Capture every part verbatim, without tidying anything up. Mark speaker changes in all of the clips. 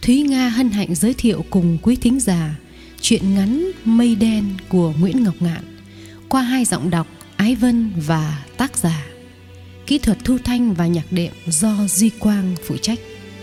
Speaker 1: Thúy Nga hân hạnh giới thiệu cùng quý thính giả truyện ngắn Mây Đen của Nguyễn Ngọc Ngạn qua hai giọng đọc Ái Vân và tác giả. Kỹ thuật thu thanh và nhạc đệm do Duy Quang phụ trách.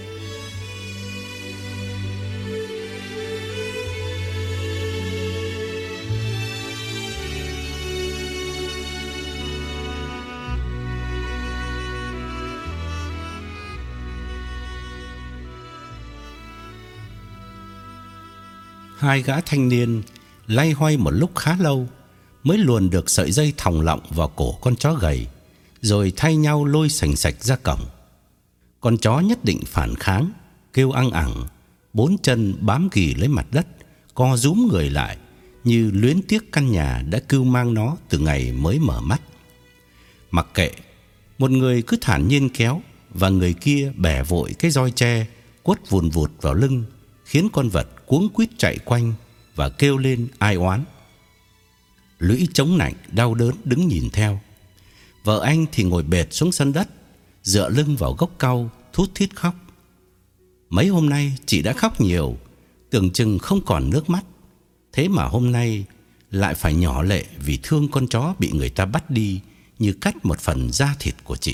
Speaker 2: Hai gã thanh niên loay hoay một lúc khá lâu mới luồn được sợi dây thòng lọng vào cổ con chó gầy, rồi thay nhau lôi sành sạch ra cổng. Con chó nhất định phản kháng, kêu ăng ẳng, bốn chân bám ghì lấy mặt đất, co rúm người lại như luyến tiếc căn nhà đã cưu mang nó từ ngày mới mở mắt. Mặc kệ, một người cứ thản nhiên kéo và người kia bẻ vội cái roi tre quất vùn vụt vào lưng, khiến con vật cuống quýt chạy quanh và kêu lên ai oán. Lũy chống nạnh đau đớn đứng nhìn theo. Vợ anh thì ngồi bệt xuống sân đất, dựa lưng vào gốc cau, thút thít khóc. Mấy hôm nay chị đã khóc nhiều, tưởng chừng không còn nước mắt. Thế mà hôm nay lại phải nhỏ lệ vì thương con chó bị người ta bắt đi như cắt một phần da thịt của chị.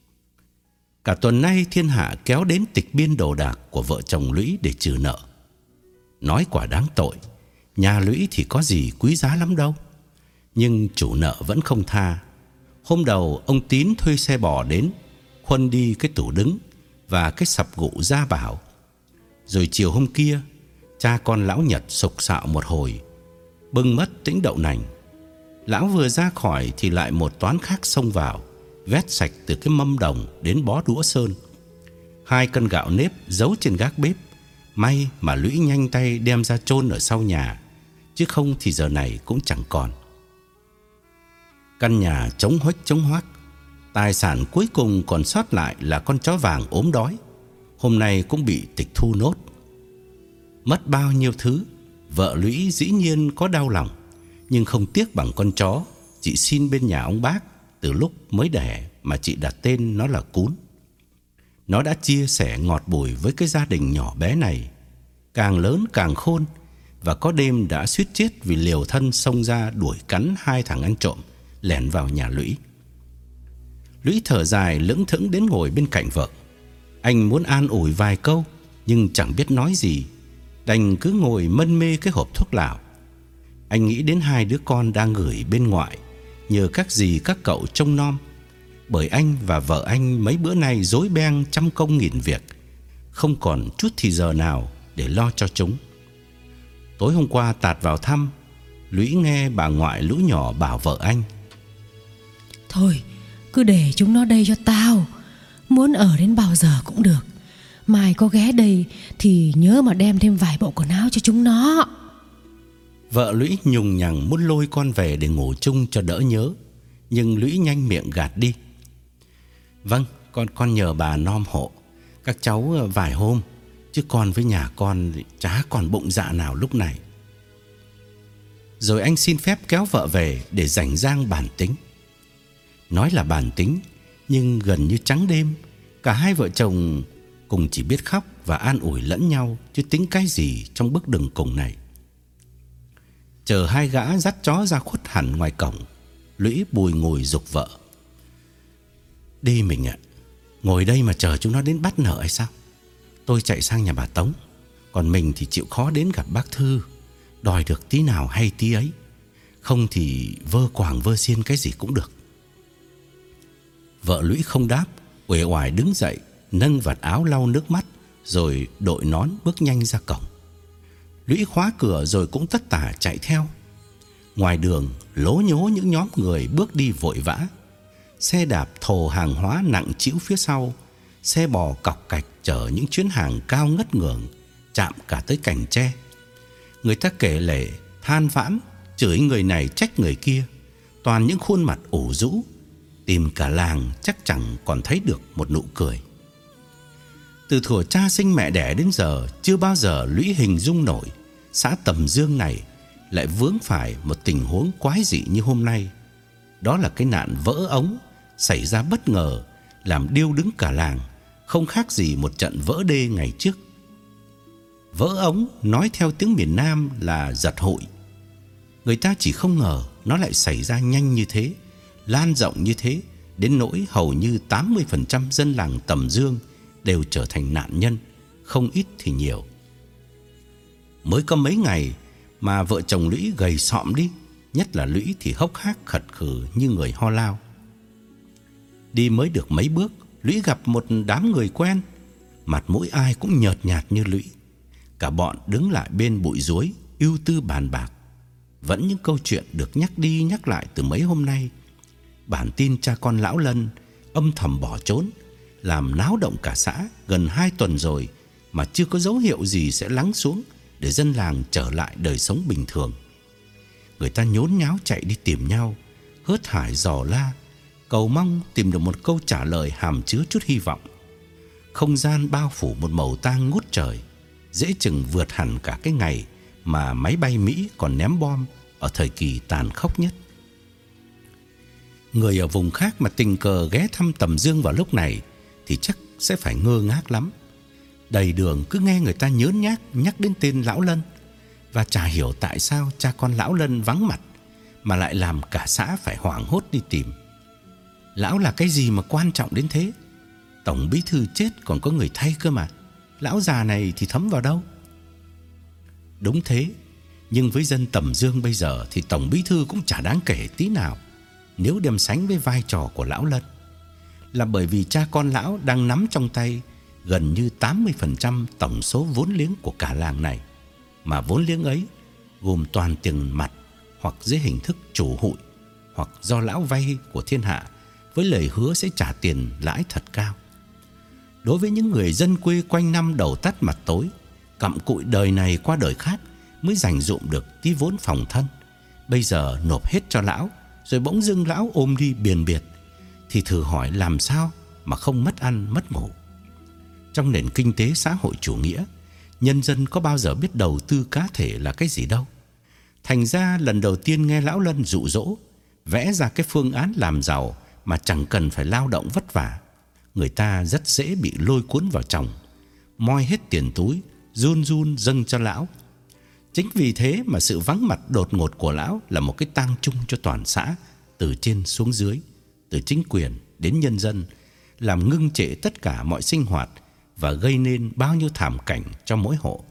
Speaker 2: Cả tuần nay thiên hạ kéo đến tịch biên đồ đạc của vợ chồng Lũy để trừ nợ. Nói quả đáng tội, nhà Lũy thì có gì quý giá lắm đâu, nhưng chủ nợ vẫn không tha. Hôm đầu ông Tín thuê xe bò đến khuân đi cái tủ đứng và cái sập gụ gia bảo. Rồi chiều hôm kia, cha con lão Nhật sục sạo một hồi, bưng mất tĩnh đậu nành. Lão vừa ra khỏi thì lại một toán khác xông vào, vét sạch từ cái mâm đồng đến bó đũa sơn. Hai cân gạo nếp giấu trên gác bếp, may mà Lũy nhanh tay đem ra chôn ở sau nhà, chứ không thì giờ này cũng chẳng còn. Căn nhà trống huếch trống hoác. Tài sản cuối cùng còn sót lại là con chó vàng ốm đói, hôm nay cũng bị tịch thu nốt. Mất bao nhiêu thứ, vợ Lũy dĩ nhiên có đau lòng, nhưng không tiếc bằng con chó chị xin bên nhà ông bác từ lúc mới đẻ mà chị đặt tên nó là Cún. Nó đã chia sẻ ngọt bùi với cái gia đình nhỏ bé này, càng lớn càng khôn, và có đêm đã suýt chết vì liều thân xông ra đuổi cắn hai thằng ăn trộm lẻn vào nhà Lũy. Lũy thở dài lững thững đến ngồi bên cạnh vợ. Anh muốn an ủi vài câu nhưng chẳng biết nói gì, đành cứ ngồi mân mê cái hộp thuốc lào. Anh nghĩ đến hai đứa con đang gửi bên ngoại, nhờ các dì các cậu trông nom, bởi anh và vợ anh mấy bữa nay rối beng trăm công nghìn việc, không còn chút thì giờ nào để lo cho chúng. Tối hôm qua tạt vào thăm, Lũy nghe bà ngoại lũ nhỏ bảo vợ anh:
Speaker 1: Thôi, cứ để chúng nó đây cho tao, muốn ở đến bao giờ cũng được. Mai có ghé đây thì nhớ mà đem thêm vài bộ quần áo cho chúng nó.
Speaker 2: Vợ Lũy nhùng nhằng muốn lôi con về để ngủ chung cho đỡ nhớ, nhưng Lũy nhanh miệng gạt đi. Vâng, con con nhờ bà nom hộ các cháu vài hôm, chứ con với nhà con chả còn bụng dạ nào lúc này. Rồi anh xin phép kéo vợ về để rảnh rang bàn tính. Nói là bàn tính, nhưng gần như trắng đêm, cả hai vợ chồng cùng chỉ biết khóc và an ủi lẫn nhau, chứ tính cái gì trong bước đường cùng này. Chờ hai gã dắt chó ra khuất hẳn ngoài cổng, Lũy bùi ngùi giục vợ: Đi mình ạ, ngồi đây mà chờ chúng nó đến bắt nợ hay sao? Tôi chạy sang nhà bà Tống, còn mình thì chịu khó đến gặp bác Thư, đòi được tí nào hay tí ấy, không thì vơ quàng vơ xiên cái gì cũng được. Vợ Lũy không đáp, uể oải đứng dậy, nâng vạt áo lau nước mắt, rồi đội nón bước nhanh ra cổng. Lũy khóa cửa rồi cũng tất tả chạy theo. Ngoài đường lố nhố những nhóm người bước đi vội vã, xe đạp thồ hàng hóa nặng trĩu phía sau, xe bò cọc cạch chở những chuyến hàng cao ngất ngưởng, chạm cả tới cành tre. Người ta kể lể, than vãn, chửi người này trách người kia, toàn những khuôn mặt ủ rũ, tìm cả làng chắc chẳng còn thấy được một nụ cười. Từ thuở cha sinh mẹ đẻ đến giờ, chưa bao giờ Lũy hình dung nổi xã Tầm Dương này lại vướng phải một tình huống quái dị như hôm nay. Đó là cái nạn vỡ ống xảy ra bất ngờ, làm điêu đứng cả làng, không khác gì một trận vỡ đê ngày trước. Vỡ ống nói theo tiếng miền Nam là giật hụi. Người ta chỉ không ngờ nó lại xảy ra nhanh như thế, lan rộng như thế, đến nỗi hầu như tám mươi phần trăm dân làng Tầm Dương đều trở thành nạn nhân, không ít thì nhiều. Mới có mấy ngày mà vợ chồng Lũy gầy xọm đi, nhất là Lũy thì hốc hác khật khử như người ho lao. Đi mới được mấy bước, Lũy gặp một đám người quen, mặt mũi ai cũng nhợt nhạt như Lũy. Cả bọn đứng lại bên bụi ruối, ưu tư bàn bạc. Vẫn những câu chuyện được nhắc đi nhắc lại từ mấy hôm nay. Bản tin cha con lão Lân âm thầm bỏ trốn, làm náo động cả xã gần hai tuần rồi mà chưa có dấu hiệu gì sẽ lắng xuống để dân làng trở lại đời sống bình thường. Người ta nhốn nháo chạy đi tìm nhau, hớt hải dò la, cầu mong tìm được một câu trả lời hàm chứa chút hy vọng. Không gian bao phủ một màu tang ngút trời, dễ chừng vượt hẳn cả cái ngày mà máy bay Mỹ còn ném bom ở thời kỳ tàn khốc nhất. Người ở vùng khác mà tình cờ ghé thăm Tầm Dương vào lúc này thì chắc sẽ phải ngơ ngác lắm. Đầy đường cứ nghe người ta nhớn nhác nhắc đến tên lão Lân, và chả hiểu tại sao cha con lão Lân vắng mặt mà lại làm cả xã phải hoảng hốt đi tìm. Lão là cái gì mà quan trọng đến thế? Tổng bí thư chết còn có người thay cơ mà, lão già này thì thấm vào đâu? Đúng thế, nhưng với dân Tầm Dương bây giờ thì tổng bí thư cũng chả đáng kể tí nào nếu đem sánh với vai trò của lão Lân. Là bởi vì cha con lão đang nắm trong tay gần như tám mươi phần trăm tổng số vốn liếng của cả làng này, mà vốn liếng ấy gồm toàn tiền mặt hoặc dưới hình thức chủ hụi, hoặc do lão vay của thiên hạ với lời hứa sẽ trả tiền lãi thật cao. Đối với những người dân quê quanh năm đầu tắt mặt tối, cặm cụi đời này qua đời khác mới dành dụm được tí vốn phòng thân, bây giờ nộp hết cho lão rồi bỗng dưng lão ôm đi biền biệt, thì thử hỏi làm sao mà không mất ăn mất ngủ. Trong nền kinh tế xã hội chủ nghĩa, nhân dân có bao giờ biết đầu tư cá thể là cái gì đâu. Thành ra lần đầu tiên nghe lão Lân dụ dỗ vẽ ra cái phương án làm giàu mà chẳng cần phải lao động vất vả, người ta rất dễ bị lôi cuốn vào chồng, moi hết tiền túi, run run dâng cho lão. Chính vì thế mà sự vắng mặt đột ngột của lão là một cái tang chung cho toàn xã, từ trên xuống dưới, từ chính quyền đến nhân dân, làm ngưng trệ tất cả mọi sinh hoạt và gây nên bao nhiêu thảm cảnh cho mỗi hộ.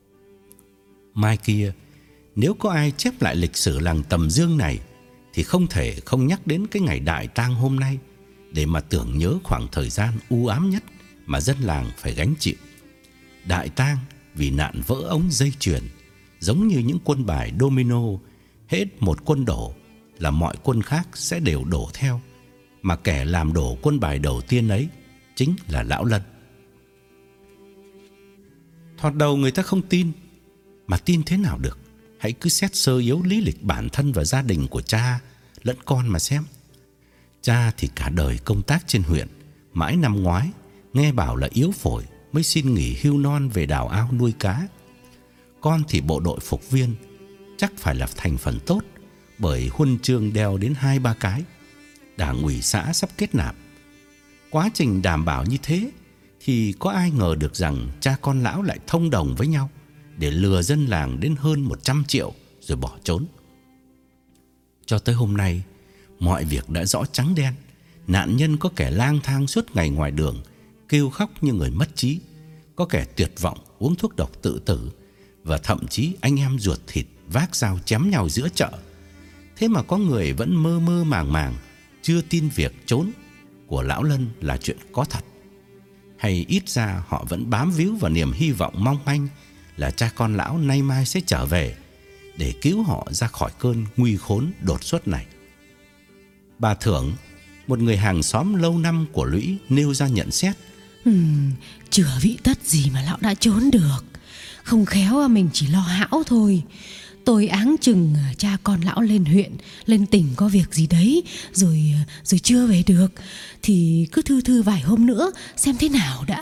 Speaker 2: Mai kia, nếu có ai chép lại lịch sử làng Tầm Dương này thì không thể không nhắc đến cái ngày đại tang hôm nay, để mà tưởng nhớ khoảng thời gian u ám nhất mà dân làng phải gánh chịu. Đại tang vì nạn vỡ ống dây chuyền, giống như những quân bài domino, hết một quân đổ là mọi quân khác sẽ đều đổ theo, mà kẻ làm đổ quân bài đầu tiên ấy chính là lão Lân. Thoạt đầu người ta không tin, mà tin thế nào được? Hãy cứ xét sơ yếu lý lịch bản thân và gia đình của cha lẫn con mà xem. Cha thì cả đời công tác trên huyện, mãi năm ngoái nghe bảo là yếu phổi mới xin nghỉ hưu non về đào ao nuôi cá. Con thì bộ đội phục viên, chắc phải là thành phần tốt, bởi huân chương đeo đến hai ba cái. Đảng ủy xã sắp kết nạp. Quá trình đảm bảo như thế thì có ai ngờ được rằng cha con lão lại thông đồng với nhau để lừa dân làng đến hơn một trăm triệu rồi bỏ trốn. Cho tới hôm nay, mọi việc đã rõ trắng đen. Nạn nhân có kẻ lang thang suốt ngày ngoài đường, kêu khóc như người mất trí, có kẻ tuyệt vọng uống thuốc độc tự tử, và thậm chí anh em ruột thịt vác dao chém nhau giữa chợ. Thế mà có người vẫn mơ mơ màng màng, chưa tin việc trốn của lão Lân là chuyện có thật. Hay ít ra họ vẫn bám víu vào niềm hy vọng mong manh là cha con lão nay mai sẽ trở về để cứu họ ra khỏi cơn nguy khốn đột xuất này. Bà Thưởng, một người hàng xóm lâu năm của Lũy, nêu ra nhận xét:
Speaker 1: uhm, Chửa vị tất gì mà lão đã trốn được. Không khéo mình chỉ lo hão thôi. Tôi áng chừng cha con lão lên huyện, lên tỉnh có việc gì đấy, Rồi rồi chưa về được, thì cứ thư thư vài hôm nữa xem thế nào đã.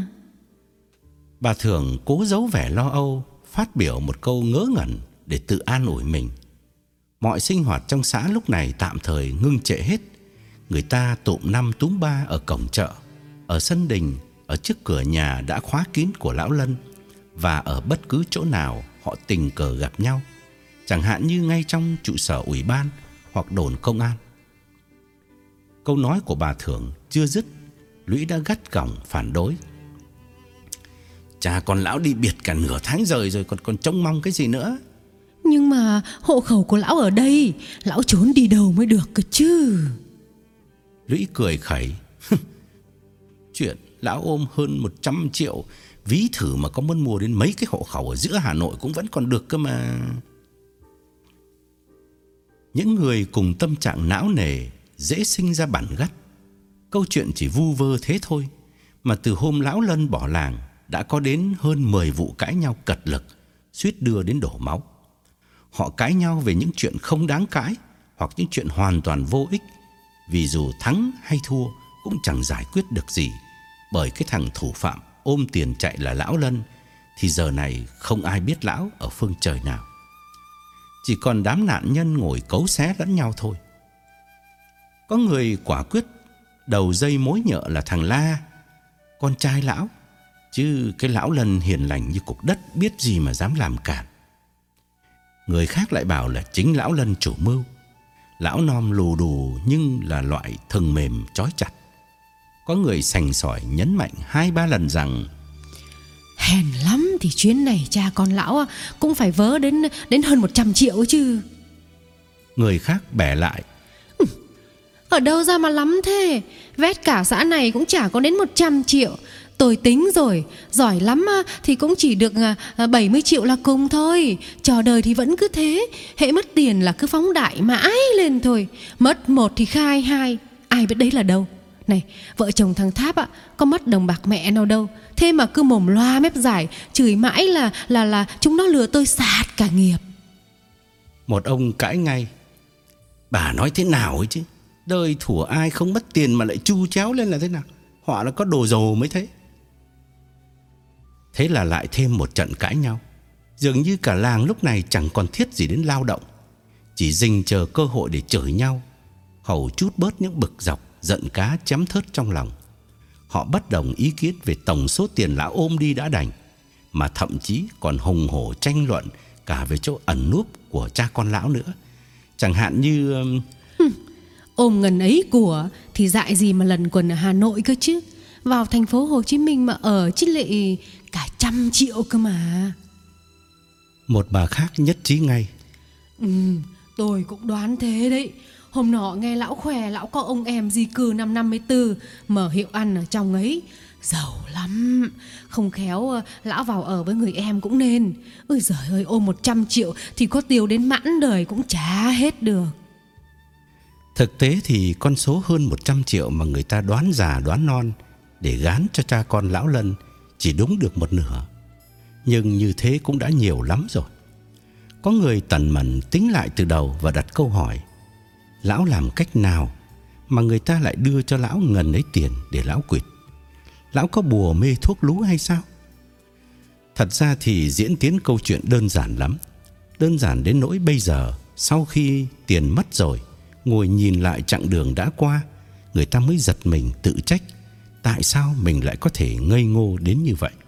Speaker 2: Bà Thưởng cố giấu vẻ lo âu, phát biểu một câu ngớ ngẩn để tự an ủi mình. Mọi sinh hoạt trong xã lúc này tạm thời ngưng trệ hết. Người ta tụm năm túm ba ở cổng chợ, ở sân đình, ở trước cửa nhà đã khóa kín của lão Lân, và ở bất cứ chỗ nào họ tình cờ gặp nhau, chẳng hạn như ngay trong trụ sở ủy ban hoặc đồn công an. Câu nói của bà Thưởng chưa dứt, Lũy đã gắt gỏng phản đối. Cha con lão đi biệt cả nửa tháng rồi rồi còn còn trông mong cái gì nữa.
Speaker 1: Nhưng mà hộ khẩu của lão ở đây, lão trốn đi đâu mới được cơ chứ.
Speaker 2: Lũy cười khẩy. Chuyện lão ôm hơn một trăm triệu, ví thử mà có muốn mua đến mấy cái hộ khẩu ở giữa Hà Nội cũng vẫn còn được cơ mà. Những người cùng tâm trạng não nề dễ sinh ra bản gắt. Câu chuyện chỉ vu vơ thế thôi, mà từ hôm lão Lân bỏ làng đã có đến hơn mười vụ cãi nhau cật lực, suýt đưa đến đổ máu. Họ cãi nhau về những chuyện không đáng cãi hoặc những chuyện hoàn toàn vô ích, vì dù thắng hay thua cũng chẳng giải quyết được gì, bởi cái thằng thủ phạm ôm tiền chạy là lão Lân thì giờ này không ai biết lão ở phương trời nào. Chỉ còn đám nạn nhân ngồi cấu xé lẫn nhau thôi. Có người quả quyết đầu dây mối nhợ là thằng La, con trai lão, chứ cái lão Lân hiền lành như cục đất biết gì mà dám làm cản. Người khác lại bảo là chính lão Lân chủ mưu. Lão nom lù đù nhưng là loại thừng mềm trói chặt. Có người sành sỏi nhấn mạnh hai ba lần rằng
Speaker 1: hèn lắm thì chuyến này cha con lão cũng phải vớ đến đến hơn một trăm triệu chứ.
Speaker 2: Người khác bẻ lại.
Speaker 1: Ở đâu ra mà lắm thế? Vét cả xã này cũng chả có đến một trăm triệu. Tôi tính rồi, giỏi lắm thì cũng chỉ được bảy mươi triệu là cùng thôi. Trò đời thì vẫn cứ thế, hễ mất tiền là cứ phóng đại mãi lên thôi. Mất một thì khai hai, ai biết đấy là đâu. Này, vợ chồng thằng Tháp ạ, có mất đồng bạc mẹ nào đâu. Thế mà cứ mồm loa mép dài, chửi mãi là là là chúng nó lừa tôi sạt cả nghiệp.
Speaker 2: Một ông cãi ngay. Bà nói thế nào ấy chứ? Đời thủa ai không mất tiền mà lại chu chéo lên là thế nào? Họ là có đồ dồ mới thế. Thế là lại thêm một trận cãi nhau. Dường như cả làng lúc này chẳng còn thiết gì đến lao động, chỉ dình chờ cơ hội để chửi nhau, hầu chút bớt những bực dọc giận cá chém thớt trong lòng. Họ bất đồng ý kiến về tổng số tiền lão ôm đi đã đành, mà thậm chí còn hùng hổ tranh luận cả về chỗ ẩn núp của cha con lão nữa. Chẳng hạn như
Speaker 1: Hừm, ôm ngần ấy của thì dại gì mà lần quần ở Hà Nội cơ chứ. Vào thành phố Hồ Chí Minh mà ở chứ lệ cả trăm triệu cơ mà.
Speaker 2: Một bà khác nhất trí ngay.
Speaker 1: Ừ, tôi cũng đoán thế đấy. Hôm nọ nghe lão khỏe lão có ông em di cư năm năm mươi tư, mở hiệu ăn ở trong ấy, giàu lắm. Không khéo lão vào ở với người em cũng nên. Ôi giời ơi, ôm một trăm triệu thì có tiêu đến mãn đời cũng chả hết được.
Speaker 2: Thực tế thì con số hơn một trăm triệu mà người ta đoán già đoán non để gán cho cha con lão Lân chỉ đúng được một nửa. Nhưng như thế cũng đã nhiều lắm rồi. Có người tần mẩn tính lại từ đầu và đặt câu hỏi: lão làm cách nào mà người ta lại đưa cho lão ngần ấy tiền để lão quỵt? Lão có bùa mê thuốc lú hay sao? Thật ra thì diễn tiến câu chuyện đơn giản lắm. Đơn giản đến nỗi bây giờ, sau khi tiền mất rồi, ngồi nhìn lại chặng đường đã qua, người ta mới giật mình tự trách tại sao mình lại có thể ngây ngô đến như vậy.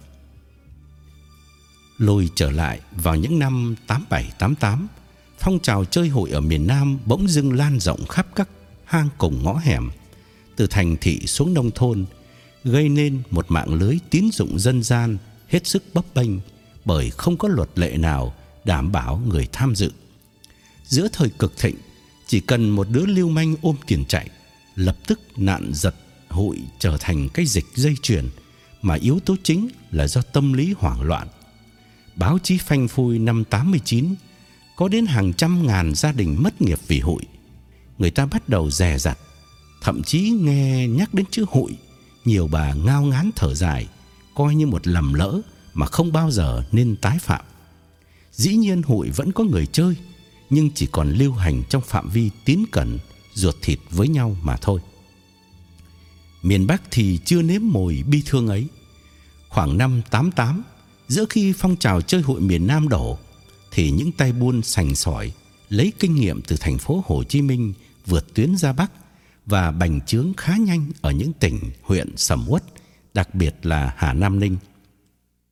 Speaker 2: Lùi trở lại vào những năm tám bảy tám tám, phong trào chơi hụi ở miền Nam bỗng dưng lan rộng khắp các hang cùng ngõ hẻm, từ thành thị xuống nông thôn, gây nên một mạng lưới tín dụng dân gian hết sức bấp bênh, bởi không có luật lệ nào đảm bảo người tham dự. Giữa thời cực thịnh, chỉ cần một đứa lưu manh ôm tiền chạy, lập tức nạn giật hụi trở thành cái dịch dây chuyền, mà yếu tố chính là do tâm lý hoảng loạn. Báo chí phanh phui năm tám mươi chín, có đến hàng trăm ngàn gia đình mất nghiệp vì hụi. Người ta bắt đầu dè dặt, thậm chí nghe nhắc đến chữ hụi, nhiều bà ngao ngán thở dài, coi như một lầm lỡ mà không bao giờ nên tái phạm. Dĩ nhiên hụi vẫn có người chơi, nhưng chỉ còn lưu hành trong phạm vi tín cẩn, ruột thịt với nhau mà thôi. Miền Bắc thì chưa nếm mùi bi thương ấy. Khoảng năm tám tám, giữa khi phong trào chơi hụi miền Nam đổ, thì những tay buôn sành sỏi lấy kinh nghiệm từ thành phố Hồ Chí Minh vượt tuyến ra Bắc và bành trướng khá nhanh ở những tỉnh huyện sầm uất, đặc biệt là Hà Nam Ninh.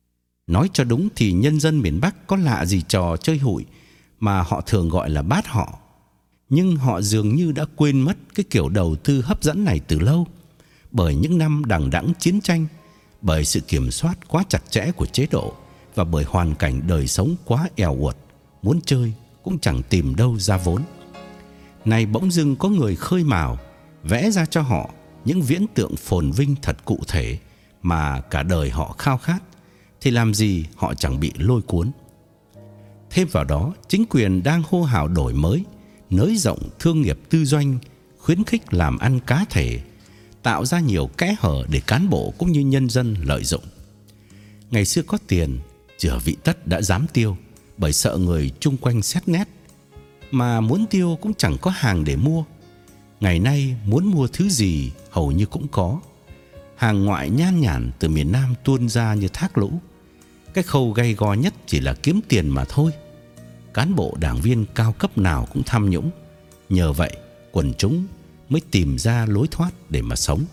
Speaker 2: Nói cho đúng thì nhân dân miền Bắc có lạ gì trò chơi hụi mà họ thường gọi là bát họ. Nhưng họ dường như đã quên mất cái kiểu đầu tư hấp dẫn này từ lâu, bởi những năm đằng đẵng chiến tranh, bởi sự kiểm soát quá chặt chẽ của chế độ và bởi hoàn cảnh đời sống quá eo uột, muốn chơi cũng chẳng tìm đâu ra vốn. Này bỗng dưng có người khơi mào, vẽ ra cho họ những viễn tượng phồn vinh thật cụ thể mà cả đời họ khao khát, thì làm gì họ chẳng bị lôi cuốn. Thêm vào đó, chính quyền đang hô hào đổi mới, nới rộng thương nghiệp tư doanh, khuyến khích làm ăn cá thể, tạo ra nhiều kẽ hở để cán bộ cũng như nhân dân lợi dụng. Ngày xưa có tiền, chửa vị tất đã dám tiêu, bởi sợ người chung quanh xét nét, mà muốn tiêu cũng chẳng có hàng để mua. Ngày nay muốn mua thứ gì hầu như cũng có. Hàng ngoại nhan nhản từ miền Nam tuôn ra như thác lũ. Cái khâu gay go nhất chỉ là kiếm tiền mà thôi. Cán bộ đảng viên cao cấp nào cũng tham nhũng. Nhờ vậy quần chúng mới tìm ra lối thoát để mà sống.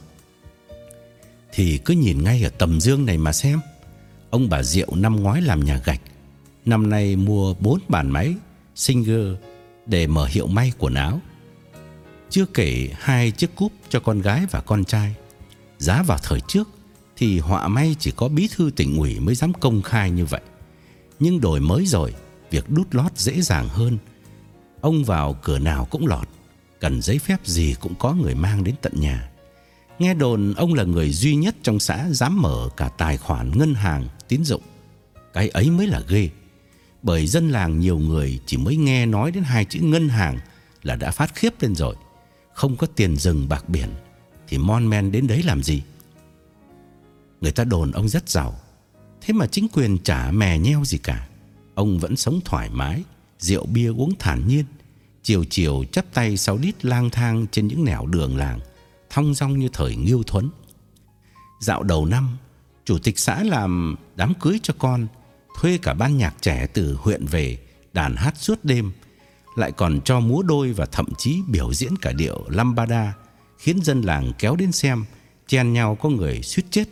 Speaker 2: Thì cứ nhìn ngay ở Tầm Dương này mà xem. Ông bà Diệu năm ngoái làm nhà gạch, năm nay mua bốn bàn máy Singer để mở hiệu may quần áo. Chưa kể hai chiếc cúp cho con gái và con trai. Giá vào thời trước thì họa may chỉ có bí thư tỉnh ủy mới dám công khai như vậy. Nhưng đổi mới rồi, việc đút lót dễ dàng hơn. Ông vào cửa nào cũng lọt, cần giấy phép gì cũng có người mang đến tận nhà. Nghe đồn ông là người duy nhất trong xã dám mở cả tài khoản ngân hàng tín dụng. Cái ấy mới là ghê. Bởi dân làng nhiều người chỉ mới nghe nói đến hai chữ ngân hàng là đã phát khiếp lên rồi. Không có tiền rừng bạc biển thì mon men đến đấy làm gì. Người ta đồn ông rất giàu, thế mà chính quyền chả mè nheo gì cả. Ông vẫn sống thoải mái, rượu bia uống thản nhiên, chiều chiều chắp tay sau đít lang thang trên những nẻo đường làng, thong dong như thời Ngưu Thuấn. Dạo đầu năm, chủ tịch xã làm đám cưới cho con, thuê cả ban nhạc trẻ từ huyện về đàn hát suốt đêm, lại còn cho múa đôi và thậm chí biểu diễn cả điệu lambada, khiến dân làng kéo đến xem, chen nhau có người suýt chết.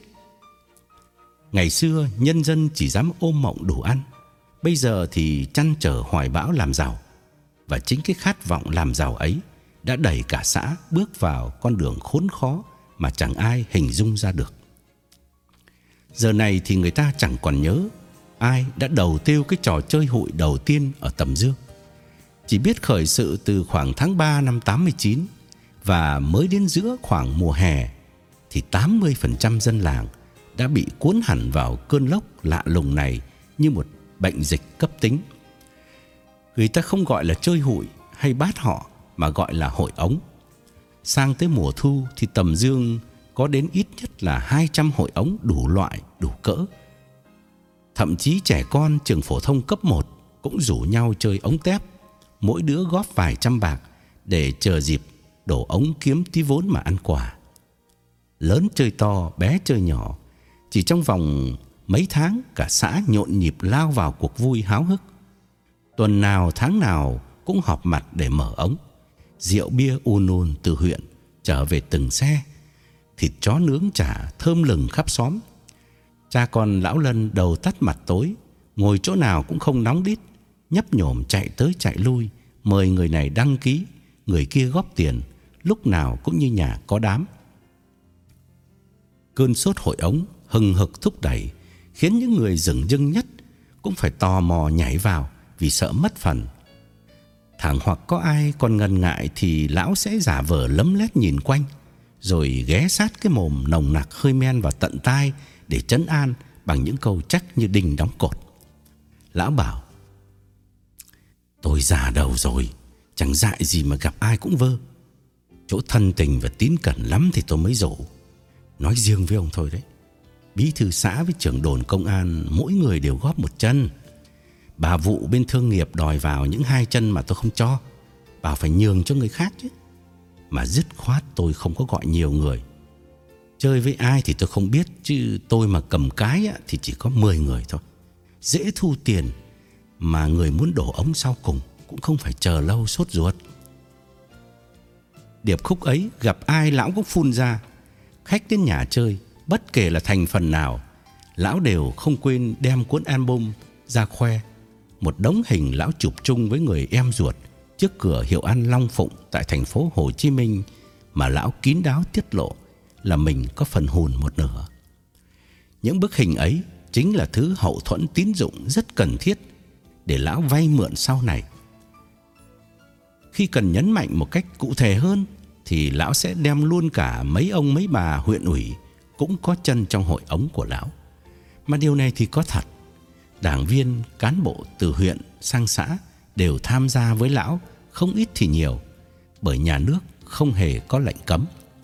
Speaker 2: Ngày xưa nhân dân chỉ dám ôm mộng đủ ăn, bây giờ thì trăn trở hoài bão làm giàu. Và chính cái khát vọng làm giàu ấy đã đẩy cả xã bước vào con đường khốn khó mà chẳng ai hình dung ra được. Giờ này thì người ta chẳng còn nhớ ai đã đầu tiêu cái trò chơi hụi đầu tiên ở Tầm Dương. Chỉ biết khởi sự từ khoảng tháng ba năm tám mươi chín, và mới đến giữa khoảng mùa hè thì tám mươi phần trăm dân làng đã bị cuốn hẳn vào cơn lốc lạ lùng này như một bệnh dịch cấp tính. Người ta không gọi là chơi hụi hay bát họ mà gọi là hội ống. Sang tới mùa thu thì Tầm Dương có đến ít nhất là hai trăm hội ống đủ loại, đủ cỡ. Thậm chí trẻ con trường phổ thông cấp một cũng rủ nhau chơi ống tép, mỗi đứa góp vài trăm bạc để chờ dịp đổ ống kiếm tí vốn mà ăn quà. Lớn chơi to, bé chơi nhỏ, chỉ trong vòng mấy tháng cả xã nhộn nhịp lao vào cuộc vui háo hức. Tuần nào tháng nào cũng họp mặt để mở ống. Rượu bia ùn ùn từ huyện trở về từng xe, thịt chó nướng chả thơm lừng khắp xóm. Cha con lão Lân đầu tắt mặt tối, ngồi chỗ nào cũng không nóng đít, nhấp nhổm chạy tới chạy lui, mời người này đăng ký, người kia góp tiền, lúc nào cũng như nhà có đám. Cơn sốt hội ống hừng hực thúc đẩy, khiến những người dửng dưng nhất cũng phải tò mò nhảy vào vì sợ mất phần. Thẳng hoặc có ai còn ngần ngại thì lão sẽ giả vờ lấm lét nhìn quanh, rồi ghé sát cái mồm nồng nặc hơi men vào tận tai để trấn an bằng những câu chắc như đinh đóng cột. Lão bảo: "Tôi già đầu rồi, chẳng dại gì mà gặp ai cũng vơ. Chỗ thân tình và tín cẩn lắm thì tôi mới rủ. Nói riêng với ông thôi đấy, bí thư xã với trưởng đồn công an mỗi người đều góp một chân. Bà vụ bên thương nghiệp đòi vào những hai chân mà tôi không cho, bảo phải nhường cho người khác chứ. Mà dứt khoát tôi không có gọi nhiều người. Chơi với ai thì tôi không biết, chứ tôi mà cầm cái thì chỉ có mười người thôi. Dễ thu tiền, mà người muốn đổ ống sau cùng cũng không phải chờ lâu sốt ruột." Điệp khúc ấy gặp ai lão cũng phun ra. Khách đến nhà chơi, bất kể là thành phần nào, lão đều không quên đem cuốn album ra khoe. Một đống hình lão chụp chung với người em ruột trước cửa hiệu ăn Long Phụng tại thành phố Hồ Chí Minh, mà lão kín đáo tiết lộ là mình có phần hùn một nửa. Những bức hình ấy chính là thứ hậu thuẫn tín dụng rất cần thiết để lão vay mượn sau này. Khi cần nhấn mạnh một cách cụ thể hơn thì lão sẽ đem luôn cả mấy ông mấy bà huyện ủy cũng có chân trong hội ống của lão. Mà điều này thì có thật. Đảng viên, cán bộ từ huyện sang xã đều tham gia với lão, không ít thì nhiều, bởi nhà nước không hề có lệnh cấm.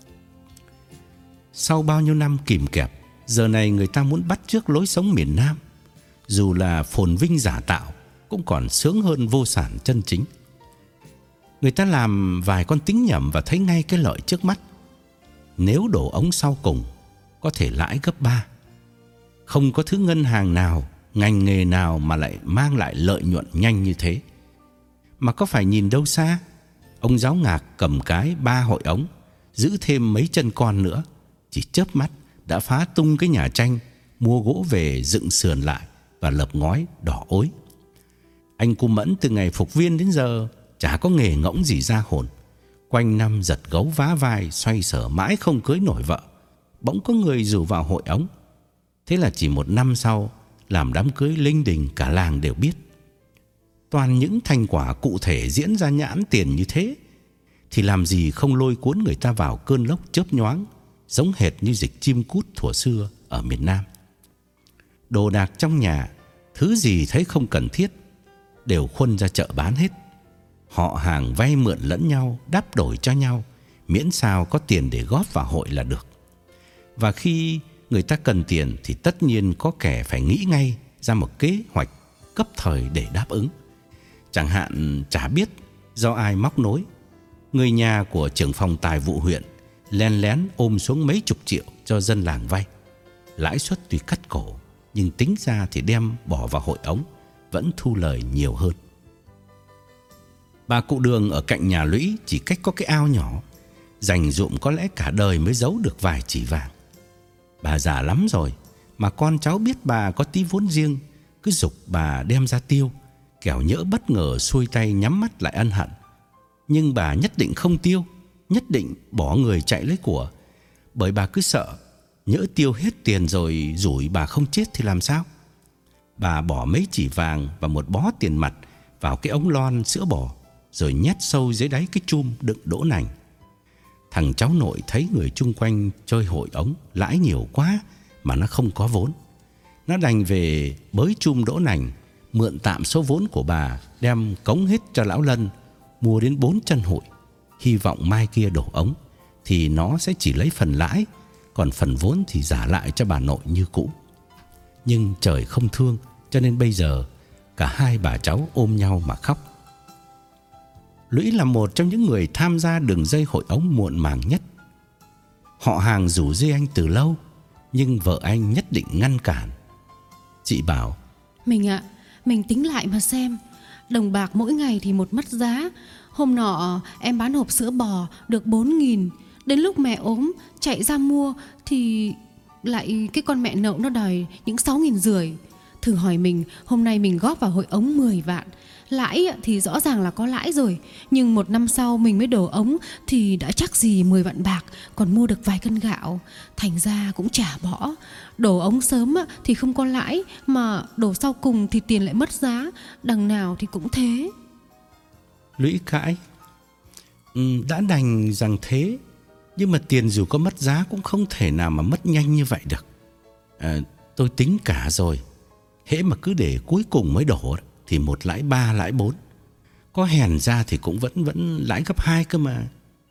Speaker 2: Sau bao nhiêu năm kìm kẹp, giờ này người ta muốn bắt chước lối sống miền Nam, dù là phồn vinh giả tạo, cũng còn sướng hơn vô sản chân chính. Người ta làm vài con tính nhẩm và thấy ngay cái lợi trước mắt. Nếu đổ ống sau cùng, có thể lãi gấp ba. Không có thứ ngân hàng nào, ngành nghề nào mà lại mang lại lợi nhuận nhanh như thế. Mà có phải nhìn đâu xa, ông Giáo Ngạc cầm cái ba hội ống, giữ thêm mấy chân con nữa, chỉ chớp mắt đã phá tung cái nhà tranh, mua gỗ về dựng sườn lại và lợp ngói đỏ ối. Anh Cu Mẫn từ ngày phục viên đến giờ chả có nghề ngỗng gì ra hồn. Quanh năm giật gấu vá vai, xoay sở mãi không cưới nổi vợ. Bỗng có người rủ vào hội ống. Thế là chỉ một năm sau, làm đám cưới linh đình cả làng đều biết. Toàn những thành quả cụ thể diễn ra nhãn tiền như thế, thì làm gì không lôi cuốn người ta vào cơn lốc chớp nhoáng, giống hệt như dịch chim cút thuở xưa ở miền Nam. Đồ đạc trong nhà, thứ gì thấy không cần thiết đều khuân ra chợ bán hết. Họ hàng vay mượn lẫn nhau, đáp đổi cho nhau, miễn sao có tiền để góp vào hội là được. Và khi người ta cần tiền thì tất nhiên có kẻ phải nghĩ ngay ra một kế hoạch cấp thời để đáp ứng. Chẳng hạn chả biết do ai móc nối, người nhà của trưởng phòng tài vụ huyện len lén ôm xuống mấy chục triệu cho dân làng vay. Lãi suất tuy cắt cổ, nhưng tính ra thì đem bỏ vào hội ống vẫn thu lời nhiều hơn. Bà cụ Đường ở cạnh nhà Lũy chỉ cách có cái ao nhỏ, dành dụm có lẽ cả đời mới giấu được vài chỉ vàng. Bà già lắm rồi, mà con cháu biết bà có tí vốn riêng, cứ giục bà đem ra tiêu, kẻo nhỡ bất ngờ xuôi tay nhắm mắt lại ân hận. Nhưng bà nhất định không tiêu, nhất định bỏ người chạy lấy của, bởi bà cứ sợ nhỡ tiêu hết tiền rồi rủi bà không chết thì làm sao. Bà bỏ mấy chỉ vàng và một bó tiền mặt vào cái ống lon sữa bò, rồi nhét sâu dưới đáy cái chum đựng đỗ nành. Thằng cháu nội thấy người chung quanh chơi hội ống lãi nhiều quá mà nó không có vốn. Nó đành về bới chum đỗ nành, mượn tạm số vốn của bà, đem cống hết cho lão Lân, mua đến bốn chân hụi, hy vọng mai kia đổ ống thì nó sẽ chỉ lấy phần lãi, còn phần vốn thì trả lại cho bà nội như cũ. Nhưng trời không thương, cho nên bây giờ cả hai bà cháu ôm nhau mà khóc. Lũy là một trong những người tham gia đường dây hội ống muộn màng nhất. Họ hàng rủ dê anh từ lâu, nhưng vợ anh nhất định ngăn cản. Chị bảo:
Speaker 1: Mình ạ, à, mình tính lại mà xem. Đồng bạc mỗi ngày thì một mất giá. Hôm nọ em bán hộp sữa bò được bốn nghìn. Đến lúc mẹ ốm chạy ra mua thì lại cái con mẹ nậu nó đòi những sáu nghìn rưỡi. Thử hỏi mình, hôm nay mình góp vào hội ống mười vạn. Lãi thì rõ ràng là có lãi rồi, nhưng một năm sau mình mới đổ ống thì đã chắc gì mười vạn bạc, còn mua được vài cân gạo. Thành ra cũng chả bỏ. Đổ ống sớm thì không có lãi, mà đổ sau cùng thì tiền lại mất giá. Đằng nào thì cũng thế.
Speaker 2: Lũy cãi: ừ, đã đành rằng thế, nhưng mà tiền dù có mất giá cũng không thể nào mà mất nhanh như vậy được. à, Tôi tính cả rồi, hễ mà cứ để cuối cùng mới đổ thì một lãi ba lãi bốn, có hèn ra thì cũng vẫn vẫn lãi gấp hai cơ mà.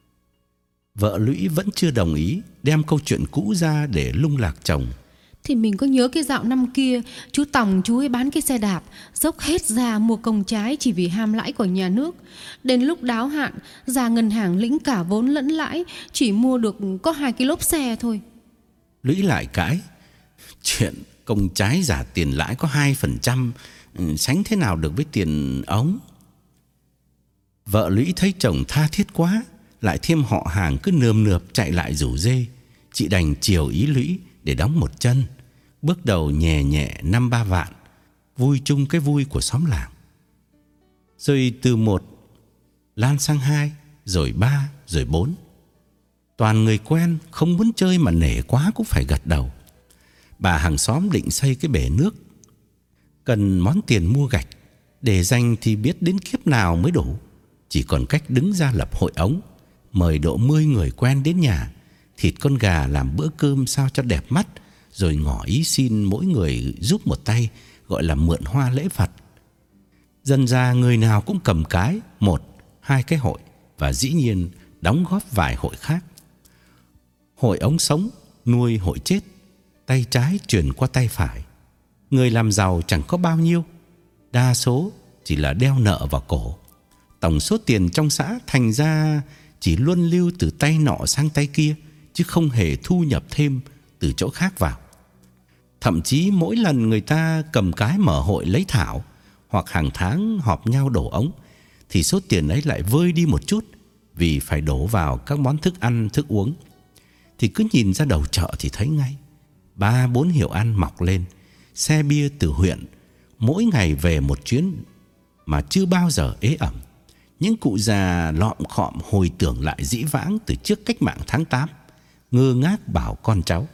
Speaker 2: Vợ Lũy vẫn chưa đồng ý, đem câu chuyện cũ ra để lung lạc chồng.
Speaker 1: Thì mình có nhớ cái dạo năm kia, chú Tòng chú ấy bán cái xe đạp, dốc hết ra mua công trái chỉ vì ham lãi của nhà nước. Đến lúc đáo hạn, ra ngân hàng lĩnh cả vốn lẫn lãi, chỉ mua được có hai cái lốp xe thôi.
Speaker 2: Lũy lại cãi: chuyện công trái giả tiền lãi có hai phần trăm, sánh thế nào được với tiền ống. Vợ Lũy thấy chồng tha thiết quá, lại thêm họ hàng cứ nườm nượp chạy lại rủ dê, chị đành chiều ý Lũy để đóng một chân, Bước đầu nhẹ nhẹ năm ba vạn, vui chung cái vui của xóm làng. Rồi từ một lan sang hai, rồi ba, rồi bốn. Toàn người quen, không muốn chơi mà nể quá cũng phải gật đầu. Bà hàng xóm định xây cái bể nước, cần món tiền mua gạch, để dành thì biết đến kiếp nào mới đủ. Chỉ còn cách đứng ra lập hội ống, mời độ mươi người quen đến nhà, thịt con gà làm bữa cơm sao cho đẹp mắt, rồi ngỏ ý xin mỗi người giúp một tay, gọi là mượn hoa lễ Phật. Dần ra người nào cũng cầm cái, một, hai cái hội, và dĩ nhiên đóng góp vài hội khác. Hội ống sống nuôi hội chết, tay trái truyền qua tay phải. Người làm giàu chẳng có bao nhiêu, đa số chỉ là đeo nợ vào cổ. Tổng số tiền trong xã thành ra chỉ luân lưu từ tay nọ sang tay kia, chứ không hề thu nhập thêm từ chỗ khác vào. Thậm chí mỗi lần người ta cầm cái mở hội lấy thảo, hoặc hàng tháng họp nhau đổ ống, thì số tiền ấy lại vơi đi một chút, vì phải đổ vào các món thức ăn, thức uống. Thì cứ nhìn ra đầu chợ thì thấy ngay, ba bốn hiệu ăn mọc lên, xe bia từ huyện mỗi ngày về một chuyến mà chưa bao giờ ế ẩm. Những cụ già lọm khọm hồi tưởng lại dĩ vãng từ trước cách mạng tháng tám, ngơ ngác bảo con cháu: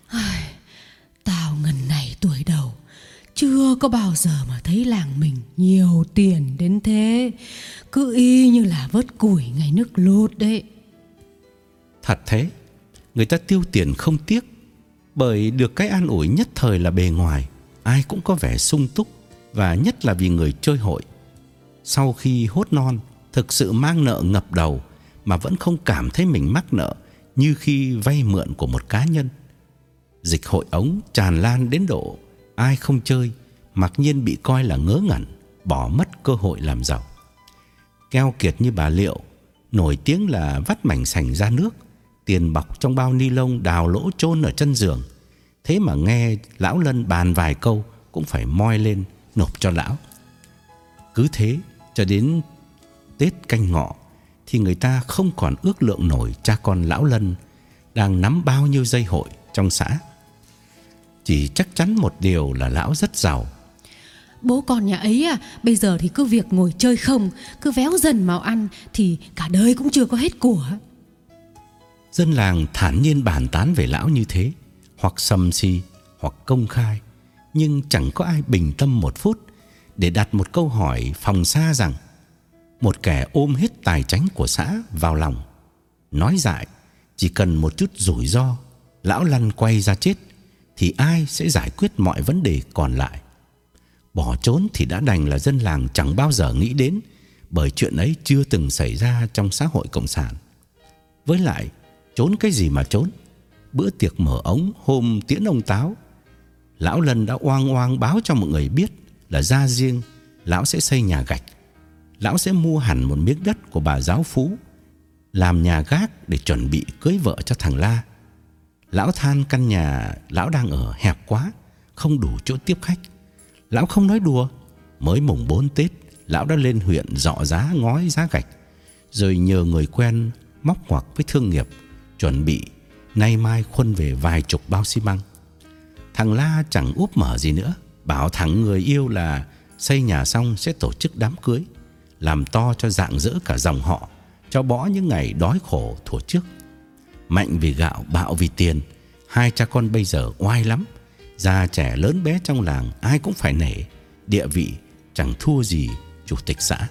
Speaker 1: Tao ngần này tuổi đầu, chưa có bao giờ mà thấy làng mình nhiều tiền đến thế. Cứ y như là vớt củi ngày nước lụt đấy.
Speaker 2: Thật thế, người ta tiêu tiền không tiếc, bởi được cái an ủi nhất thời là bề ngoài ai cũng có vẻ sung túc, và nhất là vì người chơi hội, sau khi hốt non thực sự mang nợ ngập đầu mà vẫn không cảm thấy mình mắc nợ như khi vay mượn của một cá nhân. Dịch hội ống tràn lan đến độ ai không chơi mặc nhiên bị coi là ngớ ngẩn, bỏ mất cơ hội làm giàu. Keo kiệt như bà Liệu, nổi tiếng là vắt mảnh sành ra nước, tiền bọc trong bao ni lông đào lỗ chôn ở chân giường. Thế mà nghe lão Lân bàn vài câu cũng phải moi lên nộp cho lão. Cứ thế cho đến Tết Canh Ngọ thì người ta không còn ước lượng nổi cha con lão Lân đang nắm bao nhiêu dây hội trong xã. Chỉ chắc chắn một điều là lão rất giàu.
Speaker 1: Bố con nhà ấy à, bây giờ thì cứ việc ngồi chơi không, cứ véo dần màu ăn thì cả đời cũng chưa có hết của.
Speaker 2: Dân làng thản nhiên bàn tán về lão như thế, hoặc sầm xì hoặc công khai, nhưng chẳng có ai bình tâm một phút để đặt một câu hỏi phòng xa rằng một kẻ ôm hết tài chánh của xã vào lòng, nói dại chỉ cần một chút rủi ro, lão lăn quay ra chết, thì ai sẽ giải quyết mọi vấn đề còn lại. Bỏ trốn thì đã đành là dân làng chẳng bao giờ nghĩ đến, bởi chuyện ấy chưa từng xảy ra trong xã hội cộng sản. Với lại, trốn cái gì mà trốn? Bữa tiệc mở ống hôm tiễn ông Táo, lão Lân đã oang oang báo cho mọi người biết là ra riêng lão sẽ xây nhà gạch. Lão sẽ mua hẳn một miếng đất của bà giáo Phú làm nhà gác để chuẩn bị cưới vợ cho thằng La. Lão than căn nhà lão đang ở hẹp quá, không đủ chỗ tiếp khách. Lão không nói đùa, mới mùng bốn Tết lão đã lên huyện dọ giá ngói giá gạch, rồi nhờ người quen móc ngoặc với thương nghiệp chuẩn bị nay mai khuân về vài chục bao xi măng. Thằng La chẳng úp mở gì nữa, bảo thẳng người yêu là xây nhà xong sẽ tổ chức đám cưới, làm to cho rạng rỡ cả dòng họ, cho bỏ những ngày đói khổ thuở trước. Mạnh vì gạo, bạo vì tiền, hai cha con bây giờ oai lắm. Già trẻ lớn bé trong làng ai cũng phải nể, địa vị chẳng thua gì chủ tịch xã.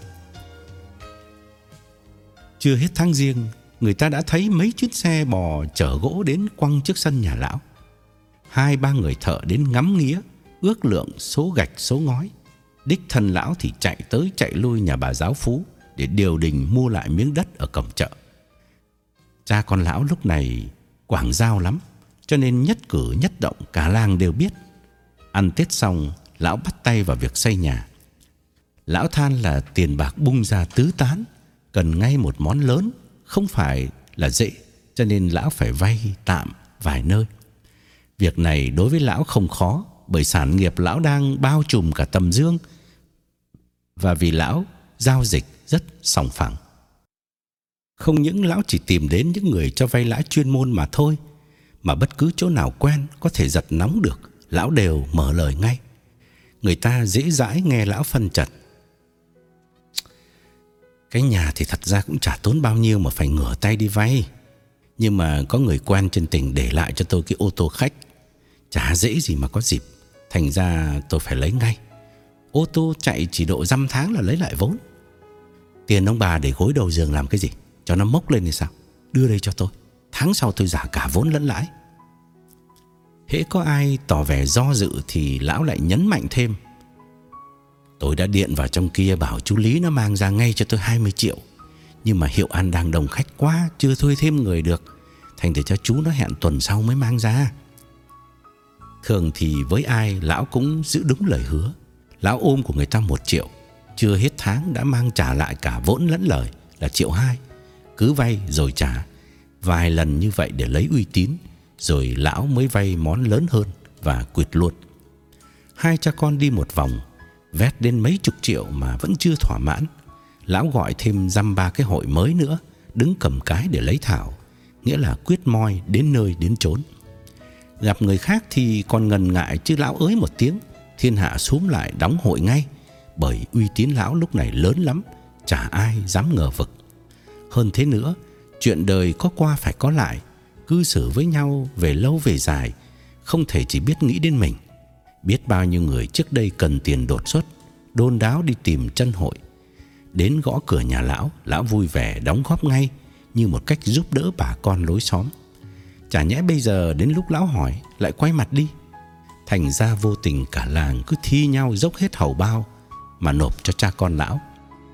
Speaker 2: Chưa hết tháng Giêng, người ta đã thấy mấy chiếc xe bò chở gỗ đến quăng trước sân nhà lão. Hai ba người thợ đến ngắm nghía, ước lượng số gạch số ngói. Đích thân lão thì chạy tới chạy lui nhà bà giáo Phú để điều đình mua lại miếng đất ở cổng chợ. Cha con lão lúc này quảng giao lắm, cho nên nhất cử nhất động cả làng đều biết. Ăn Tết xong, lão bắt tay vào việc xây nhà. Lão than là tiền bạc bung ra tứ tán, cần ngay một món lớn, không phải là dễ, cho nên lão phải vay tạm vài nơi. Việc này đối với lão không khó, bởi sản nghiệp lão đang bao trùm cả Tầm Dương, và vì lão giao dịch rất sòng phẳng. Không những lão chỉ tìm đến những người cho vay lãi chuyên môn mà thôi, mà bất cứ chỗ nào quen có thể giật nóng được, lão đều mở lời ngay. Người ta dễ dãi nghe lão phân trần. Cái nhà thì thật ra cũng chả tốn bao nhiêu mà phải ngửa tay đi vay. Nhưng mà có người quen trên tỉnh để lại cho tôi cái ô tô khách, chả dễ gì mà có dịp. Thành ra tôi phải lấy ngay. Ô tô chạy chỉ độ dăm tháng là lấy lại vốn. Tiền ông bà để gối đầu giường làm cái gì? Cho nó mốc lên thì sao? Đưa đây cho tôi, tháng sau tôi trả cả vốn lẫn lãi. Hễ có ai tỏ vẻ do dự thì lão lại nhấn mạnh thêm. Tôi đã điện vào trong kia bảo chú Lý nó mang ra ngay cho tôi hai mươi triệu. Nhưng mà hiệu ăn đang đông khách quá, chưa thuê thêm người được. Thành để cho chú nó hẹn tuần sau mới mang ra. Thường thì với ai lão cũng giữ đúng lời hứa. Lão ôm của người ta một triệu, chưa hết tháng đã mang trả lại cả vốn lẫn lời là triệu hai. Cứ vay rồi trả vài lần như vậy để lấy uy tín, rồi lão mới vay món lớn hơn và quỵt luôn. Hai cha con đi một vòng, vét đến mấy chục triệu mà vẫn chưa thỏa mãn. Lão gọi thêm dăm ba cái hội mới nữa, đứng cầm cái để lấy thảo, nghĩa là quyết moi đến nơi đến chốn. Gặp người khác thì còn ngần ngại, chứ lão ới một tiếng, thiên hạ xúm lại đóng hội ngay. Bởi uy tín lão lúc này lớn lắm, chả ai dám ngờ vực. Hơn thế nữa, chuyện đời có qua phải có lại, cư xử với nhau về lâu về dài, không thể chỉ biết nghĩ đến mình. Biết bao nhiêu người trước đây cần tiền đột xuất, đôn đáo đi tìm chân hội. Đến gõ cửa nhà lão, lão vui vẻ đóng góp ngay, như một cách giúp đỡ bà con lối xóm. Chả nhẽ bây giờ đến lúc lão hỏi lại quay mặt đi. Thành ra vô tình cả làng cứ thi nhau dốc hết hầu bao mà nộp cho cha con lão.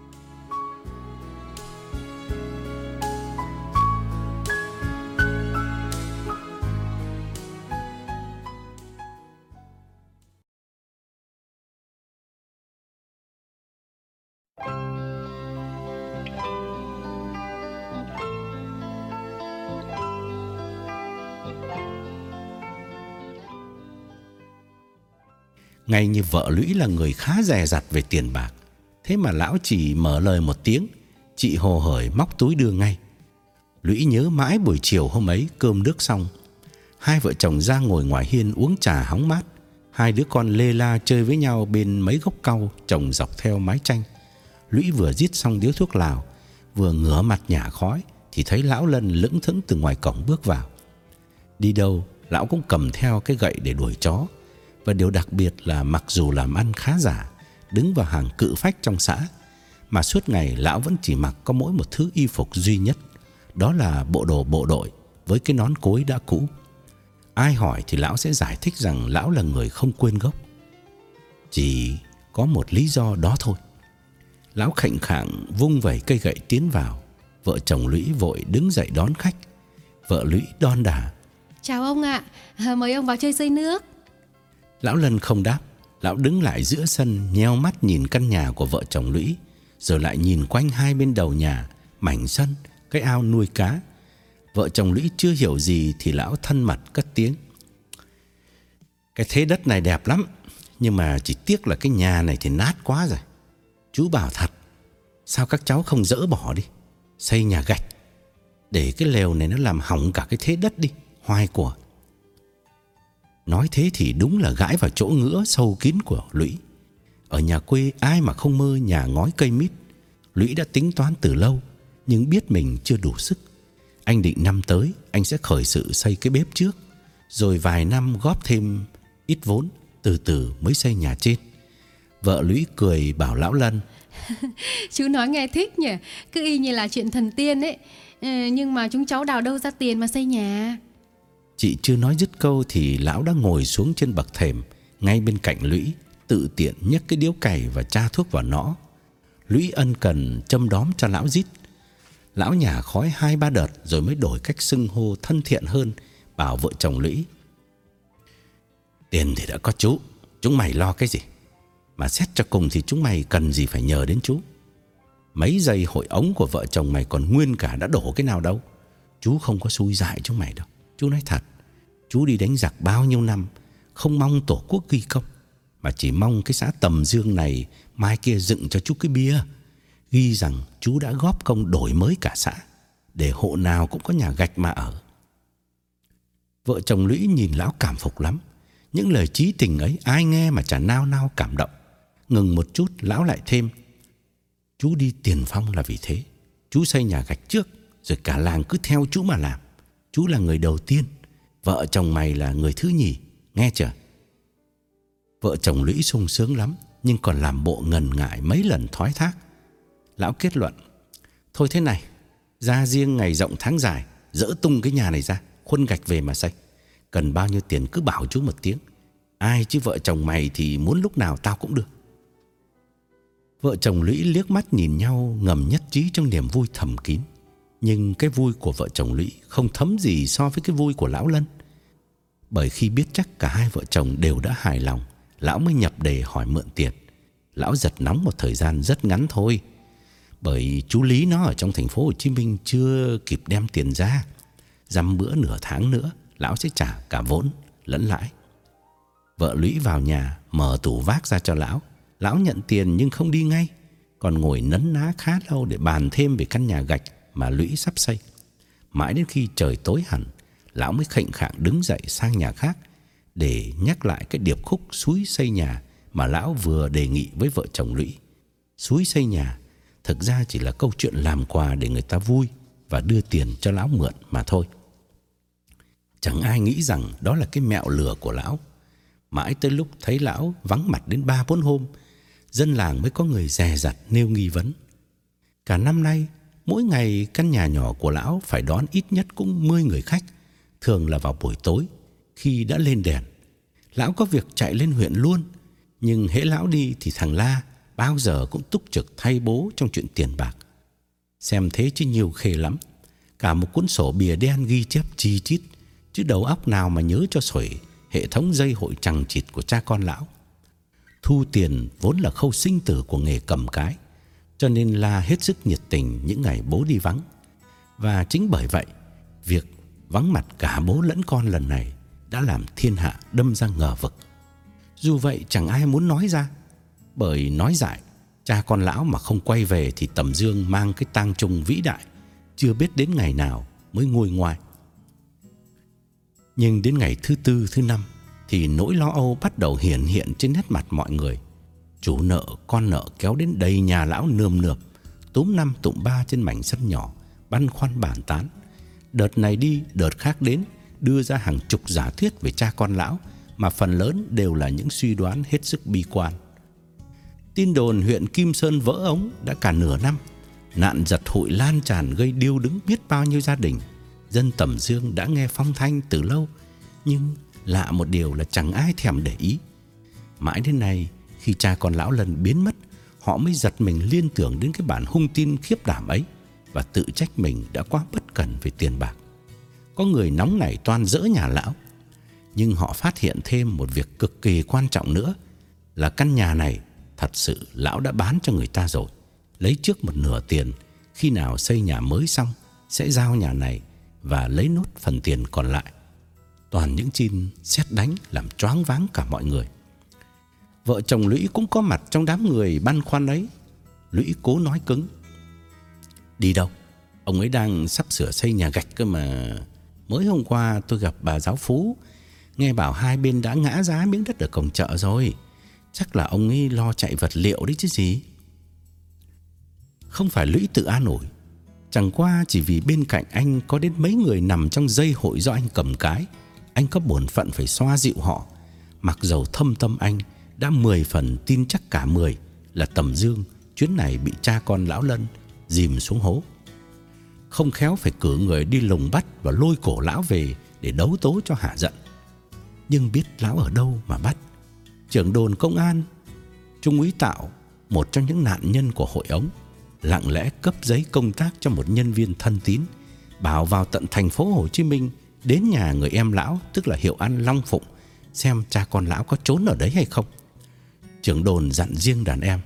Speaker 2: Ngay như vợ Lũy là người khá dè dặt về tiền bạc, thế mà lão chỉ mở lời một tiếng, chị hồ hởi móc túi đưa ngay. Lũy nhớ mãi buổi chiều hôm ấy cơm nước xong, hai vợ chồng ra ngồi ngoài hiên uống trà hóng mát. Hai đứa con lê la chơi với nhau bên mấy gốc cau trồng dọc theo mái tranh. Lũy vừa rít xong điếu thuốc lào, vừa ngửa mặt nhả khói, thì thấy lão Lân lững thững từ ngoài cổng bước vào. Đi đâu lão cũng cầm theo cái gậy để đuổi chó. Và điều đặc biệt là mặc dù làm ăn khá giả, đứng vào hàng cự phách trong xã, mà suốt ngày lão vẫn chỉ mặc có mỗi một thứ y phục duy nhất, đó là bộ đồ bộ đội với cái nón cối đã cũ. Ai hỏi thì lão sẽ giải thích rằng lão là người không quên gốc. Chỉ có một lý do đó thôi. Lão khệnh khạng vung vẩy cây gậy tiến vào. Vợ chồng Lũy vội đứng dậy đón khách. Vợ Lũy đon đả.
Speaker 1: Chào ông ạ, à, mời ông vào chơi xơi nước.
Speaker 2: Lão Lân không đáp. Lão đứng lại giữa sân, nheo mắt nhìn căn nhà của vợ chồng Lũy, rồi lại nhìn quanh hai bên đầu nhà, mảnh sân, cái ao nuôi cá. Vợ chồng Lũy chưa hiểu gì thì lão thân mật cất tiếng. Cái thế đất này đẹp lắm, nhưng mà chỉ tiếc là cái nhà này thì nát quá rồi. Chú bảo thật, sao các cháu không dỡ bỏ đi, xây nhà gạch, để cái lều này nó làm hỏng cả cái thế đất đi, hoài của. Nói thế thì đúng là gãi vào chỗ ngứa sâu kín của Lũy. Ở nhà quê ai mà không mơ nhà ngói cây mít. Lũy đã tính toán từ lâu, nhưng biết mình chưa đủ sức. Anh định năm tới anh sẽ khởi sự xây cái bếp trước, rồi vài năm góp thêm ít vốn, từ từ mới xây nhà trên. Vợ Lũy cười bảo lão Lân.
Speaker 1: Chú nói nghe thích nhỉ, cứ y như là chuyện thần tiên ấy. Ừ, nhưng mà chúng cháu đào đâu ra tiền mà xây nhà.
Speaker 2: Chị chưa nói dứt câu thì lão đã ngồi xuống trên bậc thềm ngay bên cạnh Lũy, tự tiện nhấc cái điếu cày và tra thuốc vào nó. Lũy ân cần châm đóm cho lão rít. Lão nhả khói hai ba đợt rồi mới đổi cách xưng hô thân thiện hơn, bảo vợ chồng Lũy. Tiền thì đã có chú, chúng mày lo cái gì? Mà xét cho cùng thì chúng mày cần gì phải nhờ đến chú. Mấy giây hội ống của vợ chồng mày còn nguyên cả đã đổ cái nào đâu. Chú không có xui dại chúng mày đâu. Chú nói thật, chú đi đánh giặc bao nhiêu năm, không mong tổ quốc ghi công, mà chỉ mong cái xã Tầm Dương này mai kia dựng cho chú cái bia, ghi rằng chú đã góp công đổi mới cả xã, để hộ nào cũng có nhà gạch mà ở. Vợ chồng Lũy nhìn lão cảm phục lắm, Những lời chí tình ấy ai nghe mà chả nao nao cảm động. Ngừng một chút, lão lại thêm: chú đi tiền phong là vì thế. Chú xây nhà gạch trước, rồi cả làng cứ theo chú mà làm. Chú là người đầu tiên, vợ chồng mày là người thứ nhì, nghe chưa? Vợ chồng Lũy sung sướng lắm, nhưng còn làm bộ ngần ngại mấy lần thoái thác. Lão kết luận: thôi thế này, ra riêng ngày rộng tháng dài, dỡ tung cái nhà này ra, khuân gạch về mà xây. Cần bao nhiêu tiền cứ bảo chú một tiếng. Ai chứ vợ chồng mày thì muốn lúc nào tao cũng được. Vợ chồng Lũy liếc mắt nhìn nhau, ngầm nhất trí trong niềm vui thầm kín. Nhưng cái vui của vợ chồng Lũy không thấm gì so với cái vui của lão Lân. Bởi khi biết chắc cả hai vợ chồng đều đã hài lòng, lão mới nhập đề hỏi mượn tiền. Lão giật nóng một thời gian rất ngắn thôi, bởi chú Lý nó ở trong thành phố Hồ Chí Minh chưa kịp đem tiền ra. Dăm bữa nửa tháng nữa lão sẽ trả cả vốn lẫn lãi. Vợ Lũy vào nhà, mở tủ vác ra cho lão. Lão nhận tiền nhưng không đi ngay, còn ngồi nấn ná khá lâu để bàn thêm về căn nhà gạch mà Lũy sắp xây. Mãi đến khi trời tối hẳn, lão mới khệnh khạng đứng dậy sang nhà khác để nhắc lại cái điệp khúc xúi xây nhà mà lão vừa đề nghị với vợ chồng Lũy. Xúi xây nhà thực ra chỉ là câu chuyện làm quà để người ta vui và đưa tiền cho lão mượn mà thôi. Chẳng ai nghĩ rằng đó là cái mẹo lừa của lão. Mãi tới lúc thấy lão vắng mặt đến ba bốn hôm, dân làng mới có người dè dặt nêu nghi vấn. Cả năm nay, mỗi ngày căn nhà nhỏ của lão phải đón ít nhất cũng mười người khách, thường là vào buổi tối khi đã lên đèn. Lão có việc chạy lên huyện luôn, nhưng hễ lão đi thì thằng La bao giờ cũng túc trực thay bố trong chuyện tiền bạc. Xem thế chứ nhiều khê lắm, cả một cuốn sổ bìa đen ghi chép chi chít, chứ đầu óc nào mà nhớ cho xuể hệ thống dây hội chằng chịt của cha con lão. Thu tiền vốn là khâu sinh tử của nghề cầm cái, cho nên La hết sức nhiệt tình những ngày bố đi vắng. Và chính bởi vậy, việc vắng mặt cả bố lẫn con lần này đã làm thiên hạ đâm ra ngờ vực. Dù vậy chẳng ai muốn nói ra, bởi nói dại cha con lão mà không quay về thì Tầm Dương mang cái tang chung vĩ đại, chưa biết đến ngày nào mới nguôi ngoai. Nhưng đến ngày thứ tư, thứ năm thì nỗi lo âu bắt đầu hiển hiện trên nét mặt mọi người. Chủ nợ, con nợ kéo đến đầy nhà lão nườm nượp, túm năm tụm ba trên mảnh sân nhỏ, băn khoăn bàn tán. Đợt này đi, đợt khác đến, đưa ra hàng chục giả thuyết về cha con lão, mà phần lớn đều là những suy đoán hết sức bi quan. Tin đồn huyện Kim Sơn vỡ ống đã cả nửa năm. Nạn giật hụi lan tràn gây điêu đứng biết bao nhiêu gia đình. Dân Tầm Dương đã nghe phong thanh từ lâu, nhưng lạ một điều là chẳng ai thèm để ý. Mãi đến nay, khi cha con lão Lân biến mất, họ mới giật mình liên tưởng đến cái bản hung tin khiếp đảm ấy và tự trách mình đã quá bất cẩn về tiền bạc. Có người nóng nảy toan dỡ nhà lão, nhưng họ phát hiện thêm một việc cực kỳ quan trọng nữa là căn nhà này thật sự lão đã bán cho người ta rồi, lấy trước một nửa tiền, khi nào xây nhà mới xong sẽ giao nhà này và lấy nốt phần tiền còn lại. Toàn những tin sét đánh làm choáng váng cả mọi người. Vợ chồng Lũy cũng có mặt trong đám người băn khoăn ấy. Lũy cố nói cứng: đi đâu? Ông ấy đang sắp sửa xây nhà gạch cơ mà. Mới hôm qua tôi gặp bà giáo phú, nghe bảo hai bên đã ngã giá miếng đất ở cổng chợ rồi. Chắc là ông ấy lo chạy vật liệu đấy chứ gì. Không phải Lũy tự an ủi, chẳng qua chỉ vì bên cạnh anh có đến mấy người nằm trong dây hội do anh cầm cái, anh có bổn phận phải xoa dịu họ. Mặc dầu thâm tâm anh đã mười phần tin chắc cả mười là Tầm Dương chuyến này bị cha con lão Lân dìm xuống hố. Không khéo phải cử người đi lùng bắt và lôi cổ lão về để đấu tố cho hả giận. Nhưng biết lão ở đâu mà bắt. Trưởng đồn công an Trung úy Tạo, một trong những nạn nhân của hội ống, lặng lẽ cấp giấy công tác cho một nhân viên thân tín, bảo vào tận thành phố Hồ Chí Minh đến nhà người em lão, tức là Hiệu An Long Phụng, xem cha con lão có trốn ở đấy hay không. Trưởng đồn dặn riêng đàn em: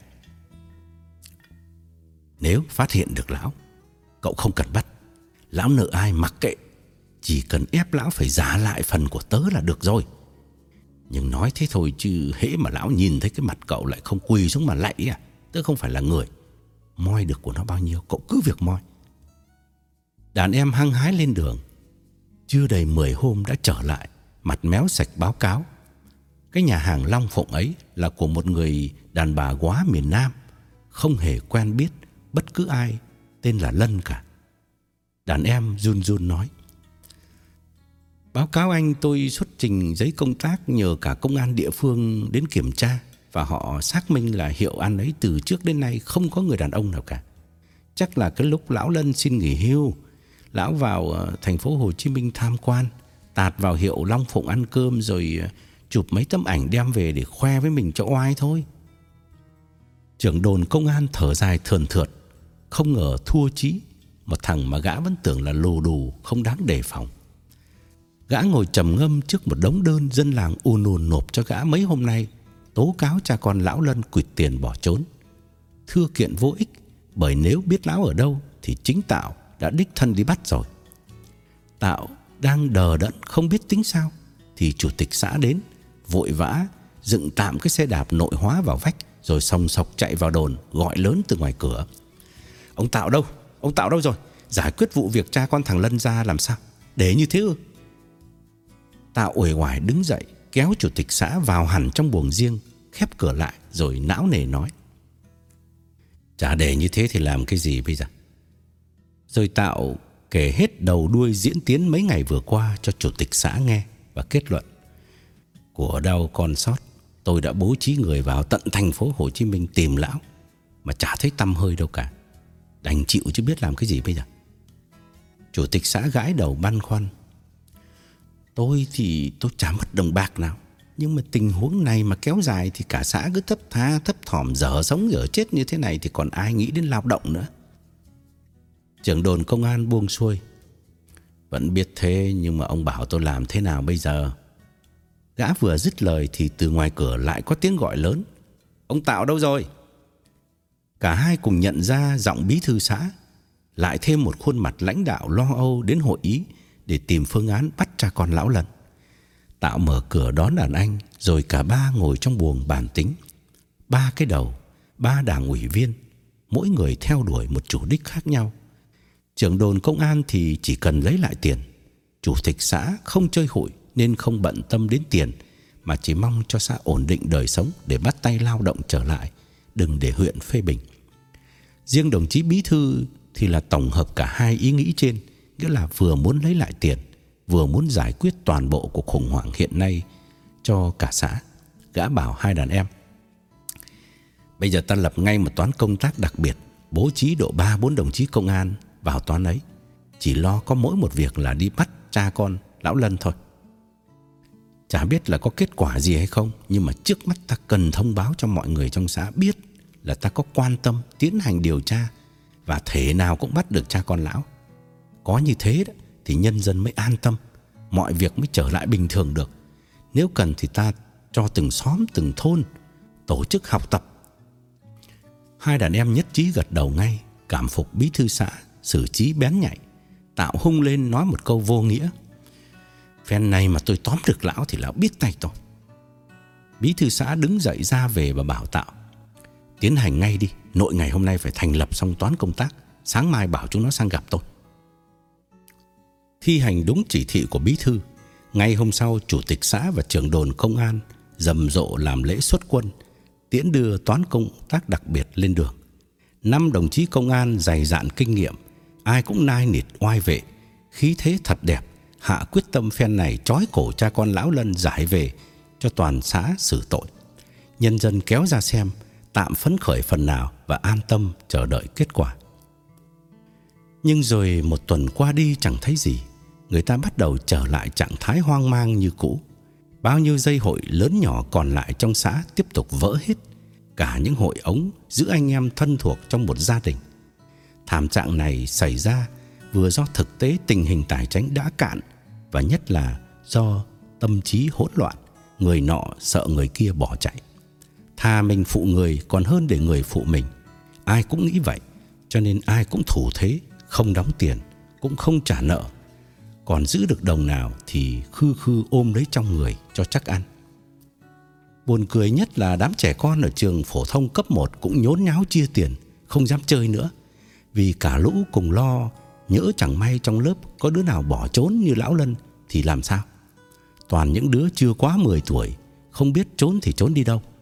Speaker 2: nếu phát hiện được lão, cậu không cần bắt. Lão nợ ai mặc kệ, chỉ cần ép lão phải trả lại phần của tớ là được rồi. Nhưng nói thế thôi chứ hễ mà lão nhìn thấy cái mặt cậu lại không quỳ xuống mà lạy à, tớ không phải là người. Moi được của nó bao nhiêu cậu cứ việc moi. Đàn em hăng hái lên đường. Chưa đầy mười hôm đã trở lại, mặt méo sạch báo cáo: Cái nhà hàng Long Phụng ấy là của một người đàn bà góa miền Nam, không hề quen biết bất cứ ai tên là Lân cả. Đàn em run run nói: Báo cáo anh, tôi xuất trình giấy công tác nhờ cả công an địa phương đến kiểm tra, và họ xác minh là hiệu ăn ấy từ trước đến nay không có người đàn ông nào cả. Chắc là cái lúc lão Lân xin nghỉ hưu, lão vào thành phố Hồ Chí Minh tham quan, tạt vào hiệu Long Phụng ăn cơm rồi chụp mấy tấm ảnh đem về để khoe với mình cho oai thôi. Trưởng đồn công an thở dài thườn thượt, không ngờ thua chí một thằng mà gã vẫn tưởng là lù đù không đáng đề phòng. Gã ngồi trầm ngâm trước một đống đơn dân làng ùn ùn nộp cho gã mấy hôm nay, tố cáo cha con lão Lân quỵt tiền bỏ trốn. Thư kiện vô ích, bởi nếu biết lão ở đâu thì chính Tạo đã đích thân đi bắt rồi. Tạo đang đờ đẫn không biết tính sao thì chủ tịch xã đến, vội vã dựng tạm cái xe đạp nội hóa vào vách, rồi sòng sọc chạy vào đồn gọi lớn từ ngoài cửa: Ông Tạo đâu? Ông Tạo đâu rồi? Giải quyết vụ việc cha con thằng Lân ra làm sao? Để như thế ư? Tạo uể oải đứng dậy, kéo chủ tịch xã vào hẳn trong buồng riêng, khép cửa lại rồi não nề nói: Chả để như thế thì làm cái gì bây giờ? Rồi Tạo kể hết đầu đuôi diễn tiến mấy ngày vừa qua cho chủ tịch xã nghe và kết luận: Của đâu còn sót, tôi đã bố trí người vào tận thành phố Hồ Chí Minh tìm lão mà chả thấy tăm hơi đâu cả. Đành chịu chứ biết làm cái gì bây giờ. Chủ tịch xã gãi đầu băn khoăn: Tôi thì tôi chả mất đồng bạc nào, nhưng mà tình huống này mà kéo dài thì cả xã cứ thấp tha thấp thỏm dở sống dở chết như thế này thì còn ai nghĩ đến lao động nữa. Trưởng đồn công an buông xuôi: Vẫn biết thế, nhưng mà ông bảo tôi làm thế nào bây giờ? Gã vừa dứt lời thì từ ngoài cửa lại có tiếng gọi lớn: Ông Tạo đâu rồi? Cả hai cùng nhận ra giọng bí thư xã, lại thêm một khuôn mặt lãnh đạo lo âu đến hội ý để tìm phương án bắt cha con lão Lân. Tạo mở cửa đón đàn anh, rồi cả ba ngồi trong buồng bàn tính. Ba cái đầu, ba đảng ủy viên, mỗi người theo đuổi một chủ đích khác nhau. Trưởng đồn công an thì chỉ cần lấy lại tiền. Chủ tịch xã không chơi hụi nên không bận tâm đến tiền, mà chỉ mong cho xã ổn định đời sống để bắt tay lao động trở lại, đừng để huyện phê bình. Riêng đồng chí bí thư thì là tổng hợp cả hai ý nghĩ trên, nghĩa là vừa muốn lấy lại tiền, vừa muốn giải quyết toàn bộ cuộc khủng hoảng hiện nay cho cả xã. Gã bảo hai đàn em: Bây giờ ta lập ngay một toán công tác đặc biệt, bố trí độ ba bốn đồng chí công an vào toán ấy, chỉ lo có mỗi một việc là đi bắt cha con lão Lân thôi. Chả biết là có kết quả gì hay không, nhưng mà trước mắt ta cần thông báo cho mọi người trong xã biết là ta có quan tâm tiến hành điều tra, và thể nào cũng bắt được cha con lão. Có như thế đó thì nhân dân mới an tâm, mọi việc mới trở lại bình thường được. Nếu cần thì ta cho từng xóm từng thôn tổ chức học tập. Hai đàn em nhất trí gật đầu ngay, cảm phục bí thư xã xử trí bén nhạy. Tạo hung lên nói một câu vô nghĩa: Phen này mà tôi tóm được lão thì lão biết tay tôi. Bí thư xã đứng dậy ra về và bảo Tạo: Tiến hành ngay đi, nội ngày hôm nay phải thành lập xong toán công tác, sáng mai bảo chúng nó sang gặp tôi. Thi hành đúng chỉ thị của bí thư, ngay hôm sau chủ tịch xã và trưởng đồn công an rầm rộ làm lễ xuất quân, tiễn đưa toán công tác đặc biệt lên đường. Năm đồng chí công an dày dạn kinh nghiệm, ai cũng nai nịt oai vệ, khí thế thật đẹp, hạ quyết tâm phen này trói cổ cha con lão Lân giải về cho toàn xã xử tội. Nhân dân kéo ra xem, tạm phấn khởi phần nào và an tâm chờ đợi kết quả. Nhưng rồi một tuần qua đi chẳng thấy gì, người ta bắt đầu trở lại trạng thái hoang mang như cũ. Bao nhiêu dây hội lớn nhỏ còn lại trong xã tiếp tục vỡ hết, cả những hội ống giữ anh em thân thuộc trong một gia đình. Thảm trạng này xảy ra vừa do thực tế tình hình tài chính đã cạn, và nhất là do tâm trí hỗn loạn, người nọ sợ người kia bỏ chạy. Thà mình phụ người còn hơn để người phụ mình. Ai cũng nghĩ vậy, cho nên ai cũng thủ thế, không đóng tiền, cũng không trả nợ. Còn giữ được đồng nào thì khư khư ôm lấy trong người cho chắc ăn. Buồn cười nhất là đám trẻ con ở trường phổ thông cấp một cũng nhốn nháo chia tiền, không dám chơi nữa, vì cả lũ cùng lo nhỡ chẳng may trong lớp có đứa nào bỏ trốn như lão Lân thì làm sao. Toàn những đứa chưa quá mười tuổi, không biết trốn thì trốn đi đâu.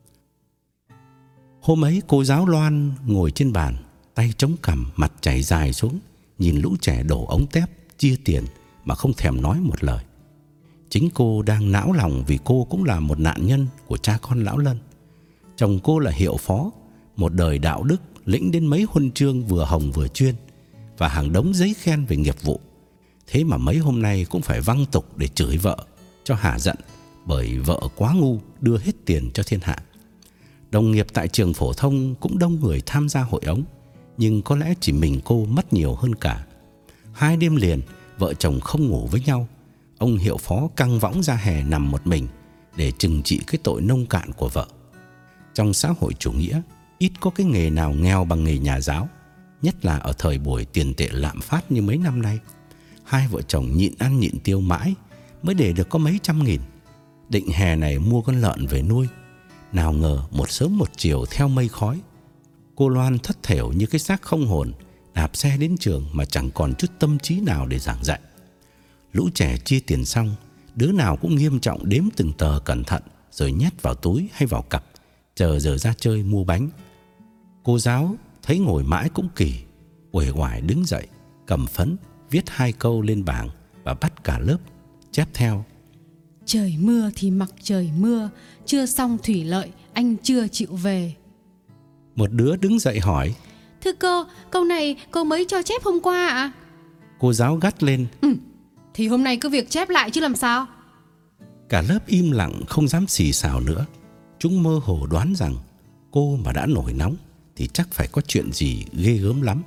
Speaker 2: Hôm ấy cô giáo Loan ngồi trên bàn, tay chống cằm, mặt chảy dài xuống, nhìn lũ trẻ đổ ống tép, chia tiền mà không thèm nói một lời. Chính cô đang não lòng vì cô cũng là một nạn nhân của cha con lão Lân. Chồng cô là hiệu phó, một đời đạo đức, lĩnh đến mấy huân chương vừa hồng vừa chuyên và hàng đống giấy khen về nghiệp vụ. Thế mà mấy hôm nay cũng phải văng tục để chửi vợ cho hả giận, bởi vợ quá ngu đưa hết tiền cho thiên hạ. Đồng nghiệp tại trường phổ thông cũng đông người tham gia hội ống, nhưng có lẽ chỉ mình cô mất nhiều hơn cả. Hai đêm liền vợ chồng không ngủ với nhau. Ông hiệu phó căng võng ra hè nằm một mình để trừng trị cái tội nông cạn của vợ. Trong xã hội chủ nghĩa, ít có cái nghề nào nghèo bằng nghề nhà giáo, nhất là ở thời buổi tiền tệ lạm phát như mấy năm nay. Hai vợ chồng nhịn ăn nhịn tiêu mãi mới để được có mấy trăm nghìn. Định hè này mua con lợn về nuôi. Nào ngờ một sớm một chiều theo mây khói, cô Loan thất thểu như cái xác không hồn, đạp xe đến trường mà chẳng còn chút tâm trí nào để giảng dạy. Lũ trẻ chia tiền xong, đứa nào cũng nghiêm trọng đếm từng tờ cẩn thận rồi nhét vào túi hay vào cặp, chờ giờ ra chơi mua bánh. Cô giáo thấy ngồi mãi cũng kỳ, uể oải đứng dậy, cầm phấn, viết hai câu lên bảng và bắt cả lớp chép theo.
Speaker 1: Trời mưa thì mặc trời mưa, chưa xong thủy lợi, anh chưa chịu về.
Speaker 2: Một đứa đứng dậy hỏi:
Speaker 1: Thưa cô, câu này cô mới cho chép hôm qua ạ? À?
Speaker 2: Cô giáo gắt lên:
Speaker 1: Ừ, thì hôm nay cứ việc chép lại chứ làm sao.
Speaker 2: Cả lớp im lặng không dám xì xào nữa. Chúng mơ hồ đoán rằng cô mà đã nổi nóng thì chắc phải có chuyện gì ghê gớm lắm.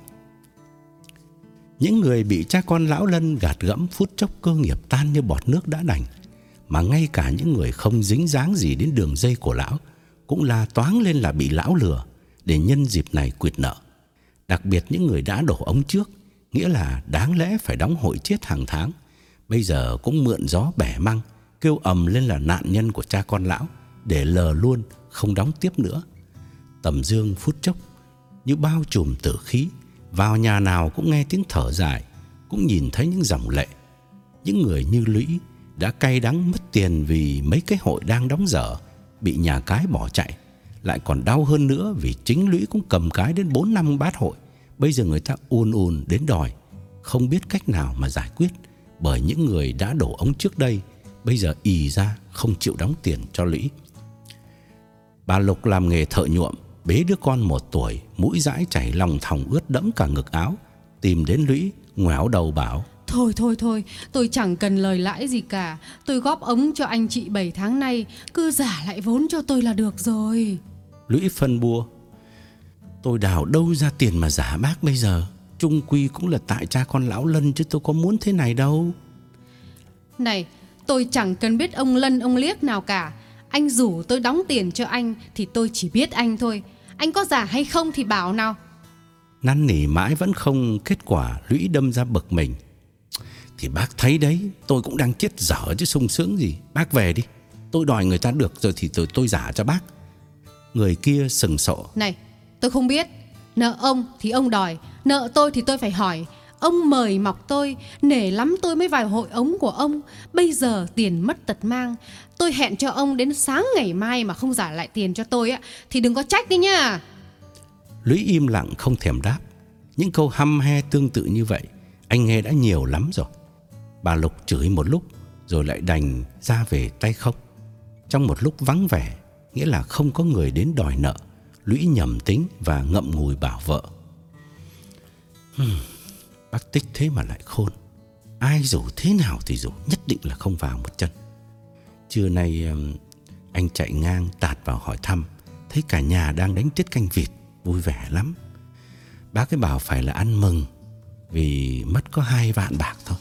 Speaker 2: Những người bị cha con lão Lân gạt gẫm phút chốc cơ nghiệp tan như bọt nước đã đành, mà ngay cả những người không dính dáng gì đến đường dây của lão cũng la toáng lên là bị lão lừa để nhân dịp này quỵt nợ. Đặc biệt những người đã đổ ống trước, nghĩa là đáng lẽ phải đóng hội chết hàng tháng, bây giờ cũng mượn gió bẻ măng, kêu ầm lên là nạn nhân của cha con lão để lờ luôn, không đóng tiếp nữa. Tầm dương phút chốc như bao trùm tử khí, vào nhà nào cũng nghe tiếng thở dài, cũng nhìn thấy những dòng lệ. Những người như Lũy đã cay đắng mất tiền vì mấy cái hội đang đóng dở bị nhà cái bỏ chạy, lại còn đau hơn nữa vì chính Lũy cũng cầm cái đến bốn năm bát hội. Bây giờ người ta ùn ùn đến đòi, không biết cách nào mà giải quyết, bởi những người đã đổ ống trước đây bây giờ ì ra không chịu đóng tiền cho Lũy. Bà Lục làm nghề thợ nhuộm, bế đứa con một tuổi, mũi dãi chảy lòng thòng ướt đẫm cả ngực áo, tìm đến Lũy ngoéo đầu bảo:
Speaker 1: Thôi thôi thôi, tôi chẳng cần lời lãi gì cả. Tôi góp ống cho anh chị bảy tháng nay, cứ giả lại vốn cho tôi là được rồi.
Speaker 2: Lũy phân bua: Tôi đào đâu ra tiền mà giả bác bây giờ. Chung quy cũng là tại cha con lão Lân chứ tôi có muốn thế này đâu.
Speaker 1: Này, tôi chẳng cần biết ông Lân ông Liếc nào cả. Anh rủ tôi đóng tiền cho anh thì tôi chỉ biết anh thôi. Anh có giả hay không thì bảo nào.
Speaker 2: Năn nỉ mãi vẫn không kết quả. Lũy đâm ra bực mình: Thì bác thấy đấy, tôi cũng đang chết dở chứ sung sướng gì. Bác về đi, tôi đòi người ta được rồi thì tôi, tôi giả cho bác. Người kia sừng sộ:
Speaker 1: Này, tôi không biết. Nợ ông thì ông đòi, nợ tôi thì tôi phải hỏi. Ông mời mọc tôi, nể lắm tôi mới vào hội ống của ông. Bây giờ tiền mất tật mang, tôi hẹn cho ông đến sáng ngày mai mà không giả lại tiền cho tôi á, thì đừng có trách đi nha.
Speaker 2: Lũy im lặng không thèm đáp. Những câu hăm he tương tự như vậy anh nghe đã nhiều lắm rồi. Bà Lục chửi một lúc rồi lại đành ra về tay không. Trong một lúc vắng vẻ, nghĩa là không có người đến đòi nợ, Lũy nhầm tính và ngậm ngùi bảo vợ: hmm, Bác Tích thế mà lại khôn. Ai rủ thế nào thì rủ, nhất định là không vào một chân. Trưa nay anh chạy ngang tạt vào hỏi thăm, thấy cả nhà đang đánh tiết canh vịt, vui vẻ lắm. Bác ấy bảo phải là ăn mừng vì mất có hai vạn bạc thôi.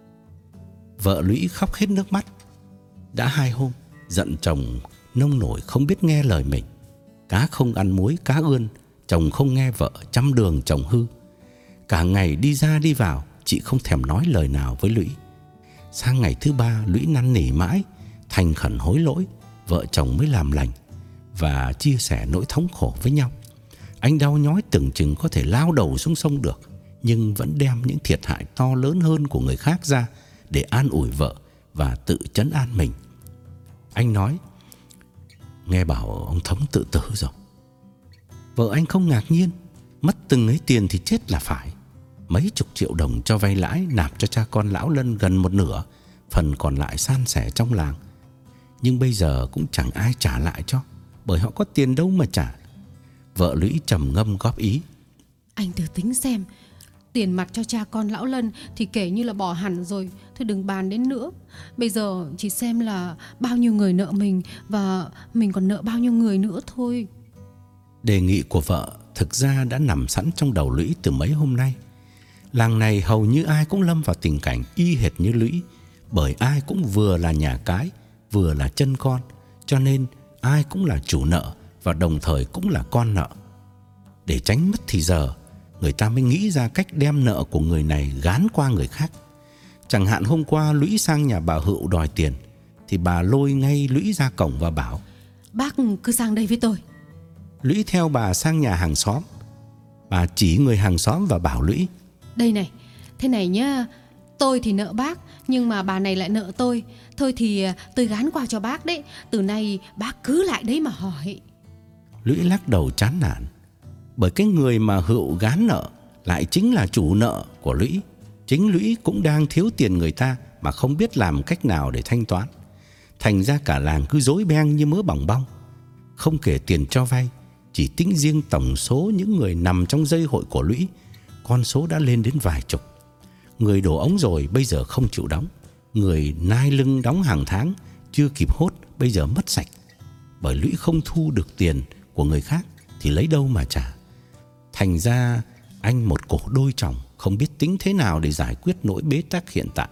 Speaker 2: Vợ Lũy khóc hết nước mắt. Đã hai hôm giận chồng nông nổi không biết nghe lời mình. Cá không ăn muối cá ươn, chồng không nghe vợ, trăm đường chồng hư. Cả ngày đi ra đi vào, chị không thèm nói lời nào với Lũy. Sang ngày thứ ba, Lũy năn nỉ mãi, thành khẩn hối lỗi, vợ chồng mới làm lành và chia sẻ nỗi thống khổ với nhau. Anh đau nhói tưởng chừng có thể lao đầu xuống sông được, nhưng vẫn đem những thiệt hại to lớn hơn của người khác ra để an ủi vợ và tự trấn an mình. Anh nói: Nghe bảo ông Thống tự tử rồi. Vợ anh không ngạc nhiên. Mất từng ấy tiền thì chết là phải. Mấy chục triệu đồng cho vay lãi nạp cho cha con lão Lân gần một nửa, phần còn lại san sẻ trong làng. Nhưng bây giờ cũng chẳng ai trả lại cho, bởi họ có tiền đâu mà trả. Vợ Lũy trầm ngâm góp ý.
Speaker 1: Anh thử tính xem, tiền mặt cho cha con lão Lân thì kể như là bỏ hẳn rồi, thôi đừng bàn đến nữa. Bây giờ chỉ xem là bao nhiêu người nợ mình và mình còn nợ bao nhiêu người nữa thôi.
Speaker 2: Đề nghị của vợ thực ra đã nằm sẵn trong đầu Lũy từ mấy hôm nay. Làng này hầu như ai cũng lâm vào tình cảnh y hệt như Lũy, bởi ai cũng vừa là nhà cái, vừa là chân con, cho nên ai cũng là chủ nợ và đồng thời cũng là con nợ. Để tránh mất thì giờ, người ta mới nghĩ ra cách đem nợ của người này gán qua người khác. Chẳng hạn hôm qua Lũy sang nhà bà Hựu đòi tiền, thì bà lôi ngay Lũy ra cổng và bảo:
Speaker 1: Bác cứ sang đây với tôi.
Speaker 2: Lũy theo bà sang nhà hàng xóm. Bà chỉ người hàng xóm và bảo Lũy:
Speaker 1: Đây này, thế này nhá, tôi thì nợ bác, nhưng mà bà này lại nợ tôi. Thôi thì tôi gán qua cho bác đấy, từ nay bác cứ lại đấy mà hỏi.
Speaker 2: Lũy lắc đầu chán nản, bởi cái người mà Hựu gán nợ lại chính là chủ nợ của Lũy. Chính Lũy cũng đang thiếu tiền người ta mà không biết làm cách nào để thanh toán. Thành ra cả làng cứ rối beng như mớ bòng bong. Không kể tiền cho vay, chỉ tính riêng tổng số những người nằm trong dây hội của Lũy, con số đã lên đến vài chục. Người đổ ống rồi bây giờ không chịu đóng, người nai lưng đóng hàng tháng chưa kịp hốt bây giờ mất sạch. Bởi Lũy không thu được tiền của người khác thì lấy đâu mà trả. Thành ra anh một cổ đôi chồng, không biết tính thế nào để giải quyết nỗi bế tắc hiện tại.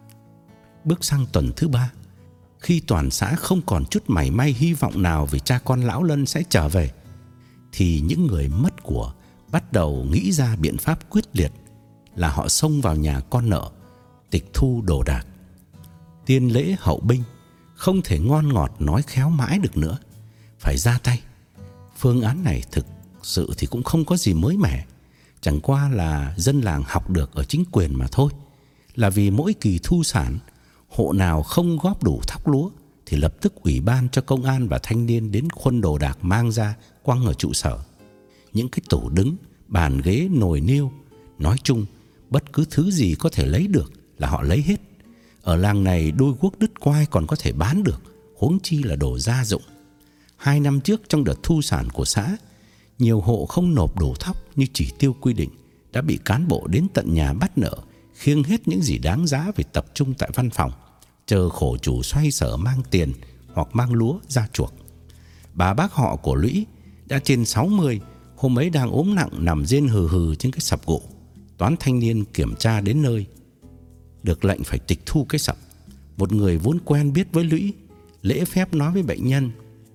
Speaker 2: Bước sang tuần thứ ba, khi toàn xã không còn chút mảy may hy vọng nào về cha con lão Lân sẽ trở về, thì những người mất của bắt đầu nghĩ ra biện pháp quyết liệt là họ xông vào nhà con nợ, tịch thu đồ đạc. Tiên lễ hậu binh, không thể ngon ngọt nói khéo mãi được nữa, phải ra tay. Phương án này thực sự thì cũng không có gì mới mẻ, chẳng qua là dân làng học được ở chính quyền mà thôi. Là vì mỗi kỳ thu sản, hộ nào không góp đủ thóc lúa thì lập tức ủy ban cho công an và thanh niên đến khuân đồ đạc mang ra quăng ở trụ sở. Những cái tủ đứng, bàn ghế, nồi niêu, nói chung bất cứ thứ gì có thể lấy được là họ lấy hết. Ở làng này đôi guốc đứt quai còn có thể bán được, huống chi là đồ gia dụng. Hai năm trước trong đợt thu sản của xã, nhiều hộ không nộp đủ thóc như chỉ tiêu quy định đã bị cán bộ đến tận nhà bắt nợ, khiêng hết những gì đáng giá về tập trung tại văn phòng, chờ khổ chủ xoay sở mang tiền hoặc mang lúa ra chuộc. Bà bác họ của Lũy đã trên sáu mươi, hôm ấy đang ốm nặng nằm rên hừ hừ trên cái sập gỗ. Toán thanh niên kiểm tra đến nơi, được lệnh phải tịch thu cái sập. Một người vốn quen biết với Lũy lễ phép nói với bệnh nhân: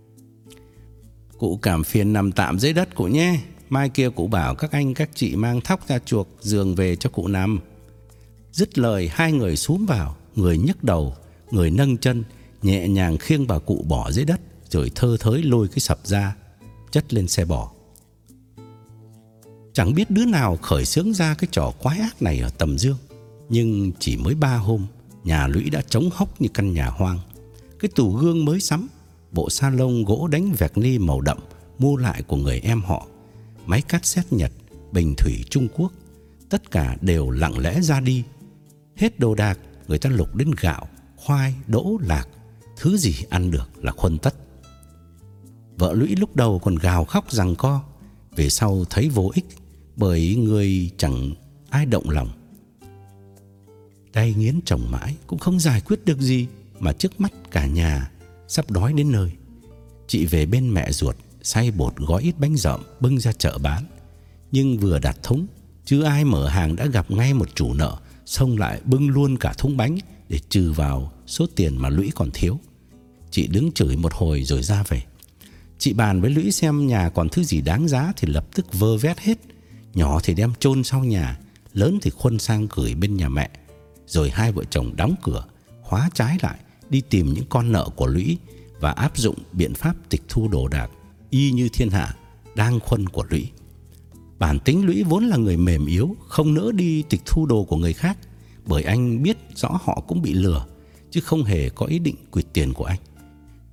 Speaker 2: Cụ cảm phiền nằm tạm dưới đất cụ nhé, mai kia cụ bảo các anh các chị mang thóc ra chuộc giường về cho cụ nằm. Dứt lời, hai người xúm vào, người nhấc đầu, người nâng chân, nhẹ nhàng khiêng bà cụ bỏ dưới đất, rồi thơ thới lôi cái sập ra, chất lên xe bò. Chẳng biết đứa nào khởi xướng ra cái trò quái ác này ở Tầm Dương, nhưng chỉ mới ba hôm, nhà Lũy đã trống hốc như căn nhà hoang. Cái tủ gương mới sắm, bộ salon gỗ đánh vẹt ni màu đậm mua lại của người em họ, máy cassette Nhật, bình thủy Trung Quốc, tất cả đều lặng lẽ ra đi. Hết đồ đạc, người ta lục đến gạo, khoai, đỗ, lạc, thứ gì ăn được là khuân tất. Vợ Lũy lúc đầu còn gào khóc giằng co, về sau thấy vô ích, bởi người chẳng ai động lòng. Đay nghiến chồng mãi cũng không giải quyết được gì, mà trước mắt cả nhà sắp đói đến nơi. Chị về bên mẹ ruột xay bột gói ít bánh dợm bưng ra chợ bán. Nhưng vừa đặt thúng, chứ ai mở hàng đã gặp ngay một chủ nợ xông lại bưng luôn cả thúng bánh để trừ vào số tiền mà Lũy còn thiếu. Chị đứng chửi một hồi rồi ra về. Chị bàn với Lũy xem nhà còn thứ gì đáng giá thì lập tức vơ vét hết, nhỏ thì đem chôn sau nhà, lớn thì khuân sang gửi bên nhà mẹ. Rồi hai vợ chồng đóng cửa, khóa trái lại, đi tìm những con nợ của Lũy và áp dụng biện pháp tịch thu đồ đạc y như thiên hạ đang khuân của Lũy. Bản tính Lũy vốn là người mềm yếu, không nỡ đi tịch thu đồ của người khác, bởi anh biết rõ họ cũng bị lừa, chứ không hề có ý định quỵt tiền của anh.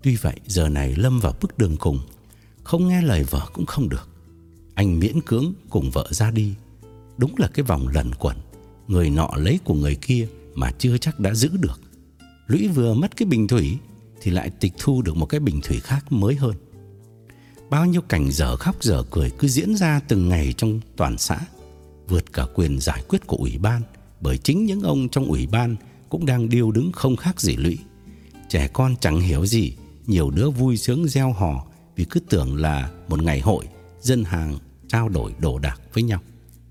Speaker 2: Tuy vậy giờ này lâm vào bước đường cùng, không nghe lời vợ cũng không được. Anh miễn cưỡng cùng vợ ra đi. Đúng là cái vòng luẩn quẩn, người nọ lấy của người kia mà chưa chắc đã giữ được. Lũy vừa mất cái bình thủy thì lại tịch thu được một cái bình thủy khác mới hơn. Bao nhiêu cảnh dở khóc dở cười cứ diễn ra từng ngày trong toàn xã, vượt cả quyền giải quyết của ủy ban, bởi chính những ông trong ủy ban cũng đang điêu đứng không khác gì Lũy. Trẻ con chẳng hiểu gì, nhiều đứa vui sướng reo hò vì cứ tưởng là một ngày hội, dân hàng trao đổi đồ đạc với nhau.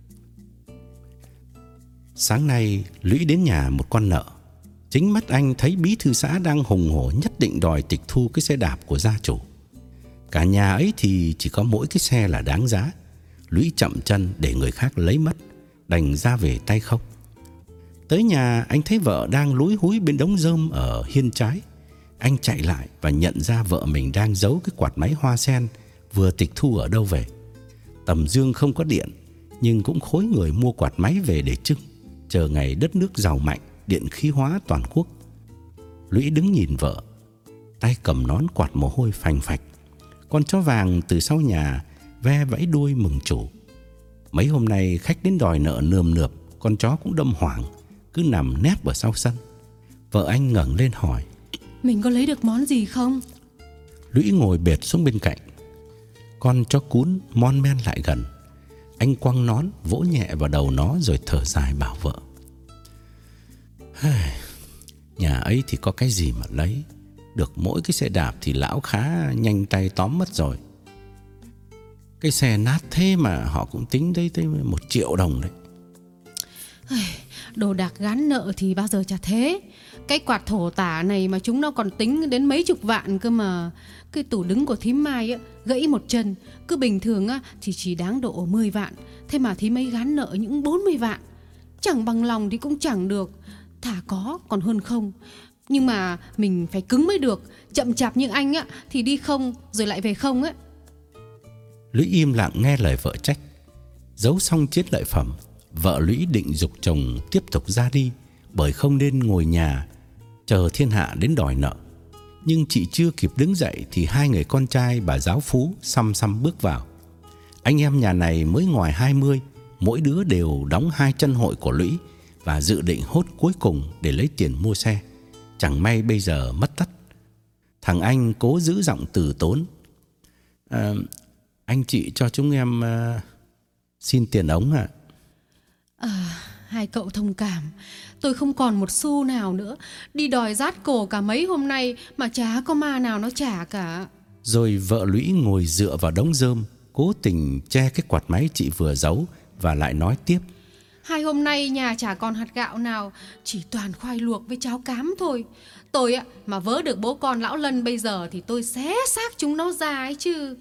Speaker 2: Sáng nay Lũy đến nhà một con nợ. Chính mắt anh thấy bí thư xã đang hùng hổ nhất định đòi tịch thu cái xe đạp của gia chủ. Cả nhà ấy thì chỉ có mỗi cái xe là đáng giá. Lũy chậm chân để người khác lấy mất, đành ra về tay không. Tới nhà anh thấy vợ đang lúi húi bên đống rơm ở hiên trái. Anh chạy lại và nhận ra vợ mình đang giấu cái quạt máy hoa sen vừa tịch thu ở đâu về. Tầm dương không có điện, nhưng cũng khối người mua quạt máy về để trưng, chờ ngày đất nước giàu mạnh, điện khí hóa toàn quốc. Lũy đứng nhìn vợ, tay cầm nón quạt mồ hôi phành phạch. Con chó vàng từ sau nhà ve vẫy đuôi mừng chủ. Mấy hôm nay khách đến đòi nợ nườm nượp, con chó cũng đâm hoảng, cứ nằm nép ở sau sân. Vợ anh ngẩng lên hỏi:
Speaker 1: Mình có lấy được món gì không?
Speaker 2: Lũy ngồi bệt xuống bên cạnh. Con chó cún mon men lại gần. Anh quăng nón vỗ nhẹ vào đầu nó rồi thở dài bảo vợ: Nhà ấy thì có cái gì mà lấy, được mỗi cái xe đạp thì lão khá nhanh tay tóm mất rồi. Cái xe nát thế mà họ cũng tính tới tới một triệu đồng đấy.
Speaker 1: Đồ đạc gán nợ thì bao giờ chả thế. Cái quạt thổ tả này mà chúng nó còn tính đến mấy chục vạn cơ mà. Cái tủ đứng của thím Mai á, gãy một chân, cứ bình thường á, thì chỉ đáng độ mười vạn. Thế mà thím ấy gán nợ những bốn mươi vạn. Chẳng bằng lòng thì cũng chẳng được. Thà có còn hơn không. Nhưng mà mình phải cứng mới được. Chậm chạp như anh á, thì đi không rồi lại về không á.
Speaker 2: Lũy im lặng nghe lời vợ trách. Giấu xong chiết lợi phẩm, vợ Lũy định giục chồng tiếp tục ra đi, bởi không nên ngồi nhà chờ thiên hạ đến đòi nợ. Nhưng chị chưa kịp đứng dậy thì hai người con trai bà giáo phú xăm xăm bước vào. Anh em nhà này mới ngoài hai mươi, mỗi đứa đều đóng hai chân hội của Lũy và dự định hốt cuối cùng để lấy tiền mua xe. Chẳng may bây giờ mất tất. Thằng anh cố giữ giọng từ tốn: à, Anh chị cho chúng em uh, xin tiền ống ạ.
Speaker 1: À? À, hai cậu thông cảm. Tôi không còn một xu nào nữa. Đi đòi rát cổ cả mấy hôm nay mà chả có ma nào nó trả cả.
Speaker 2: Rồi vợ Lũy ngồi dựa vào đống rơm, cố tình che cái quạt máy chị vừa giấu, và lại nói tiếp:
Speaker 1: Hai hôm nay nhà chả còn hạt gạo nào, chỉ toàn khoai luộc với cháo cám thôi. Tôi ạ, mà vớ được bố con lão Lân bây giờ thì tôi xé xác chúng nó ra ấy chứ.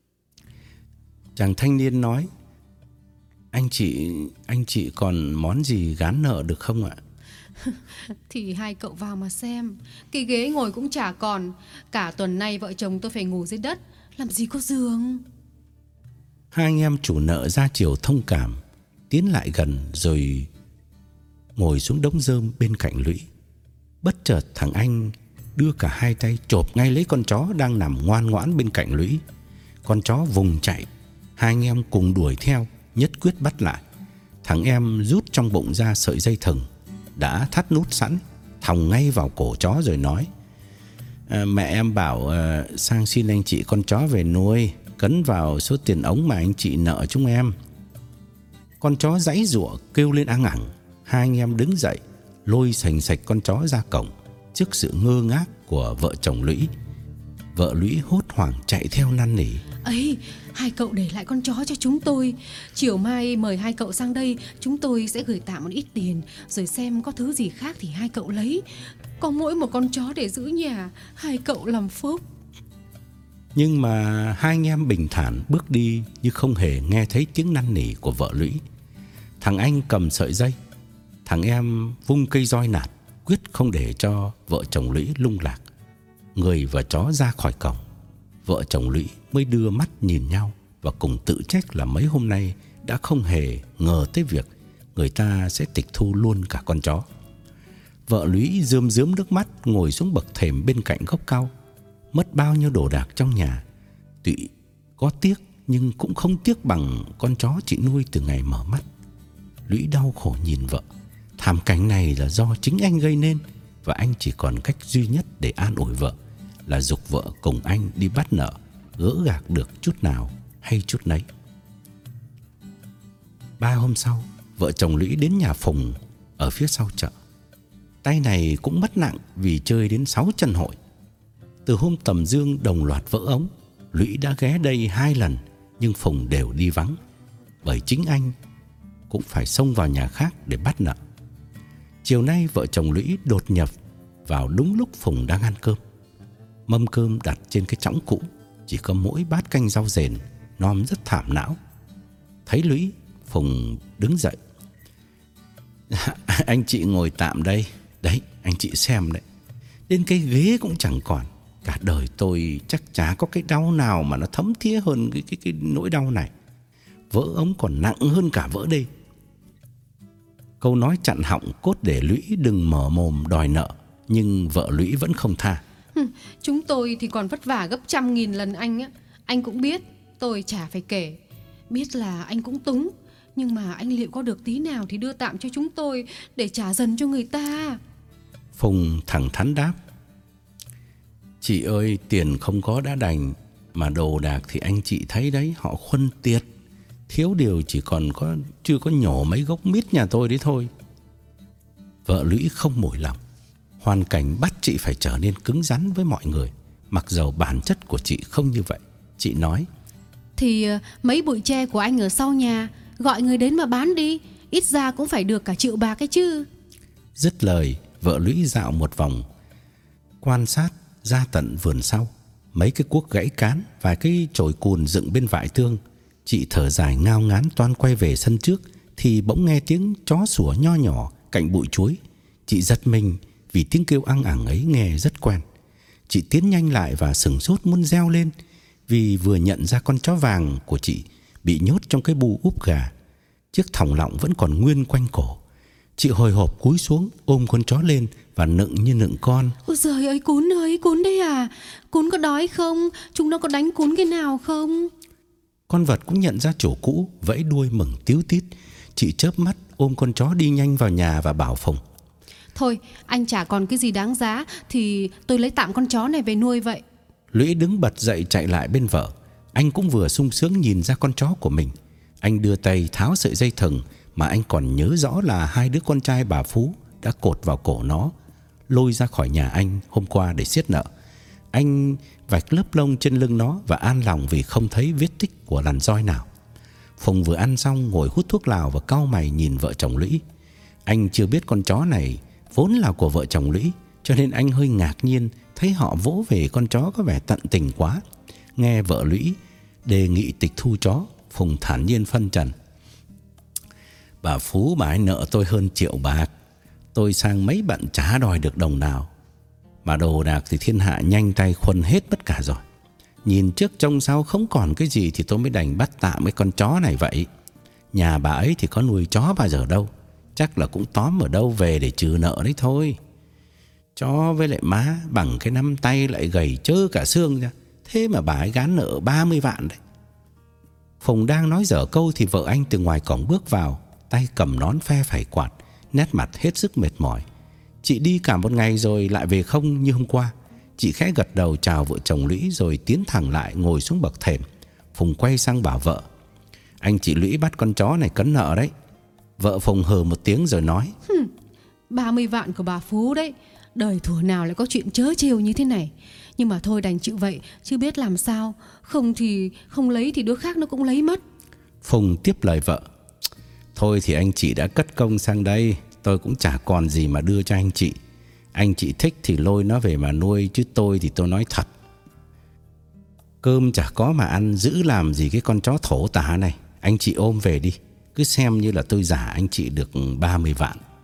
Speaker 2: Chàng thanh niên nói: Anh chị, anh chị còn món gì gán nợ được không ạ?
Speaker 1: Thì hai cậu vào mà xem. Cái ghế ngồi cũng chả còn. Cả tuần nay vợ chồng tôi phải ngủ dưới đất, làm gì có giường.
Speaker 2: Hai anh em chủ nợ ra chiều thông cảm, tiến lại gần rồi ngồi xuống đống rơm bên cạnh Lũy. Bất chợt thằng anh đưa cả hai tay chộp ngay lấy con chó đang nằm ngoan ngoãn bên cạnh Lũy. Con chó vùng chạy, hai anh em cùng đuổi theo, nhất quyết bắt lại. Thằng em rút trong bụng ra sợi dây thừng đã thắt nút sẵn, thòng ngay vào cổ chó rồi nói: à, Mẹ em bảo à, sang xin anh chị con chó về nuôi, cấn vào số tiền ống mà anh chị nợ chúng em. Con chó giãy giụa kêu lên ăng ẳng. Hai anh em đứng dậy, lôi sành sạch con chó ra cổng. Trước sự ngơ ngác của vợ chồng Lũy, vợ Lũy hốt hoảng chạy theo năn nỉ:
Speaker 1: ấy, hai cậu để lại con chó cho chúng tôi. Chiều mai mời hai cậu sang đây, chúng tôi sẽ gửi tạm một ít tiền, rồi xem có thứ gì khác thì hai cậu lấy. Có mỗi một con chó để giữ nhà, hai cậu làm phúc.
Speaker 2: Nhưng mà hai anh em bình thản bước đi như không hề nghe thấy tiếng năn nỉ của vợ Lũy. Thằng anh cầm sợi dây, thằng em vung cây roi nạt, quyết không để cho vợ chồng Lũy lung lạc. Người và chó ra khỏi cổng, vợ chồng Lũy mới đưa mắt nhìn nhau và cùng tự trách là mấy hôm nay đã không hề ngờ tới việc người ta sẽ tịch thu luôn cả con chó. Vợ Lũy rơm rớm nước mắt ngồi xuống bậc thềm bên cạnh gốc cau. mất bao nhiêu đồ đạc trong nhà. Tuy có tiếc nhưng cũng không tiếc bằng con chó chị nuôi từ ngày mở mắt. Lũy đau khổ nhìn vợ. Thảm cảnh này là do chính anh gây nên, và anh chỉ còn cách duy nhất để an ủi vợ là giục vợ cùng anh đi bắt nợ, gỡ gạc được chút nào hay chút nấy. Ba hôm sau, vợ chồng Lũy đến nhà Phùng ở phía sau chợ. Tay này cũng mất nặng vì chơi đến sáu chân hội. Từ hôm tầm dương đồng loạt vỡ ống, Lũy đã ghé đây hai lần, nhưng Phùng đều đi vắng, bởi chính anh cũng phải xông vào nhà khác để bắt nợ. Chiều nay vợ chồng Lũy đột nhập vào đúng lúc Phùng đang ăn cơm. Mâm cơm đặt trên cái chõng cũ, chỉ có mỗi bát canh rau dền, nom rất thảm não. Thấy Lũy, Phùng đứng dậy. Anh chị ngồi tạm đây. Đấy, anh chị xem đấy, đến cái ghế cũng chẳng còn. Cả đời tôi chắc chả có cái đau nào mà nó thấm thía hơn cái, cái, cái nỗi đau này. Vỡ ống còn nặng hơn cả vỡ đê. Câu nói chặn họng cốt để Lũy đừng mở mồm đòi nợ, nhưng vợ Lũy vẫn không tha.
Speaker 1: Chúng tôi thì còn vất vả gấp trăm nghìn lần anh á. Anh cũng biết, tôi chả phải kể. Biết là anh cũng túng, nhưng mà anh liệu có được tí nào thì đưa tạm cho chúng tôi để trả dần cho người ta.
Speaker 2: Phùng thẳng thắn đáp. Chị ơi, tiền không có đã đành, mà đồ đạc thì anh chị thấy đấy, họ khuân tiệt. Thiếu điều chỉ còn có chưa có nhổ mấy gốc mít nhà tôi đấy thôi. Vợ Lũy không mủi lòng. Hoàn cảnh bắt chị phải trở nên cứng rắn với mọi người, mặc dầu bản chất của chị không như vậy. Chị nói.
Speaker 1: Thì mấy bụi tre của anh ở sau nhà, gọi người đến mà bán đi, ít ra cũng phải được cả triệu bạc ấy chứ.
Speaker 2: Dứt lời, vợ Lũy dạo một vòng, quan sát ra tận vườn sau. Mấy cái cuốc gãy cán, vài cái chổi cùn dựng bên vải tương. Chị thở dài ngao ngán toan quay về sân trước, thì bỗng nghe tiếng chó sủa nho nhỏ cạnh bụi chuối. Chị giật mình vì tiếng kêu ăng ẳng ấy nghe rất quen. Chị tiến nhanh lại và sửng sốt muốn reo lên, vì vừa nhận ra con chó vàng của chị bị nhốt trong cái bu úp gà. Chiếc thòng lọng vẫn còn nguyên quanh cổ. Chị hồi hộp cúi xuống ôm con chó lên và nựng như nựng con.
Speaker 1: Ôi giời ơi, Cún ơi, Cún đây à? Cún có đói không? Chúng nó có đánh Cún cái nào không?
Speaker 2: Con vật cũng nhận ra chủ cũ, vẫy đuôi mừng tíu tít. Chị chớp mắt ôm con chó đi nhanh vào nhà và bảo Phùng.
Speaker 1: Thôi, anh chả còn cái gì đáng giá thì tôi lấy tạm con chó này về nuôi vậy.
Speaker 2: Lũy đứng bật dậy chạy lại bên vợ. Anh cũng vừa sung sướng nhìn ra con chó của mình. Anh đưa tay tháo sợi dây thừng mà anh còn nhớ rõ là hai đứa con trai bà Phú đã cột vào cổ nó, lôi ra khỏi nhà anh hôm qua để siết nợ. Anh vạch lớp lông trên lưng nó và an lòng vì không thấy vết tích của lằn roi nào. Phùng vừa ăn xong ngồi hút thuốc lào và cau mày nhìn vợ chồng Lũy. Anh chưa biết con chó này vốn là của vợ chồng Lũy, cho nên anh hơi ngạc nhiên thấy họ vỗ về con chó có vẻ tận tình quá. Nghe vợ Lũy đề nghị tịch thu chó, Phùng thản nhiên phân trần. Bà Phú bà ấy nợ tôi hơn triệu bạc, tôi sang mấy bận chả đòi được đồng nào. Mà đồ đạc thì thiên hạ nhanh tay khuân hết tất cả rồi. Nhìn trước trông sau không còn cái gì thì tôi mới đành bắt tạm cái con chó này vậy. Nhà bà ấy thì có nuôi chó bao giờ đâu, chắc là cũng tóm ở đâu về để trừ nợ đấy thôi. Chó với lại má bằng cái nắm tay lại gầy trơ cả xương ra, thế mà bà ấy gán nợ ba mươi vạn đấy. Phùng đang nói dở câu thì vợ anh từ ngoài cổng bước vào, tay cầm nón phe phẩy quạt, nét mặt hết sức mệt mỏi. Chị đi cả một ngày rồi lại về không như hôm qua. Chị khẽ gật đầu chào vợ chồng Lũy rồi tiến thẳng lại ngồi xuống bậc thềm. Phùng quay sang bảo vợ. Anh chị Lũy bắt con chó này cấn nợ đấy. Vợ Phùng hừ một tiếng rồi nói.
Speaker 1: ba mươi vạn của bà Phú đấy. Đời thủa nào lại có chuyện trớ trêu như thế này. Nhưng mà thôi đành chịu vậy, chứ biết làm sao. Không thì không lấy thì đứa khác nó cũng lấy mất.
Speaker 2: Phùng tiếp lời vợ. Thôi thì anh chị đã cất công sang đây, tôi cũng chả còn gì mà đưa cho anh chị. Anh chị thích thì lôi nó về mà nuôi, chứ tôi thì tôi nói thật, cơm chả có mà ăn, giữ làm gì cái con chó thổ tả này. Anh chị ôm về đi, cứ xem như là tôi giả anh chị được ba mươi vạn.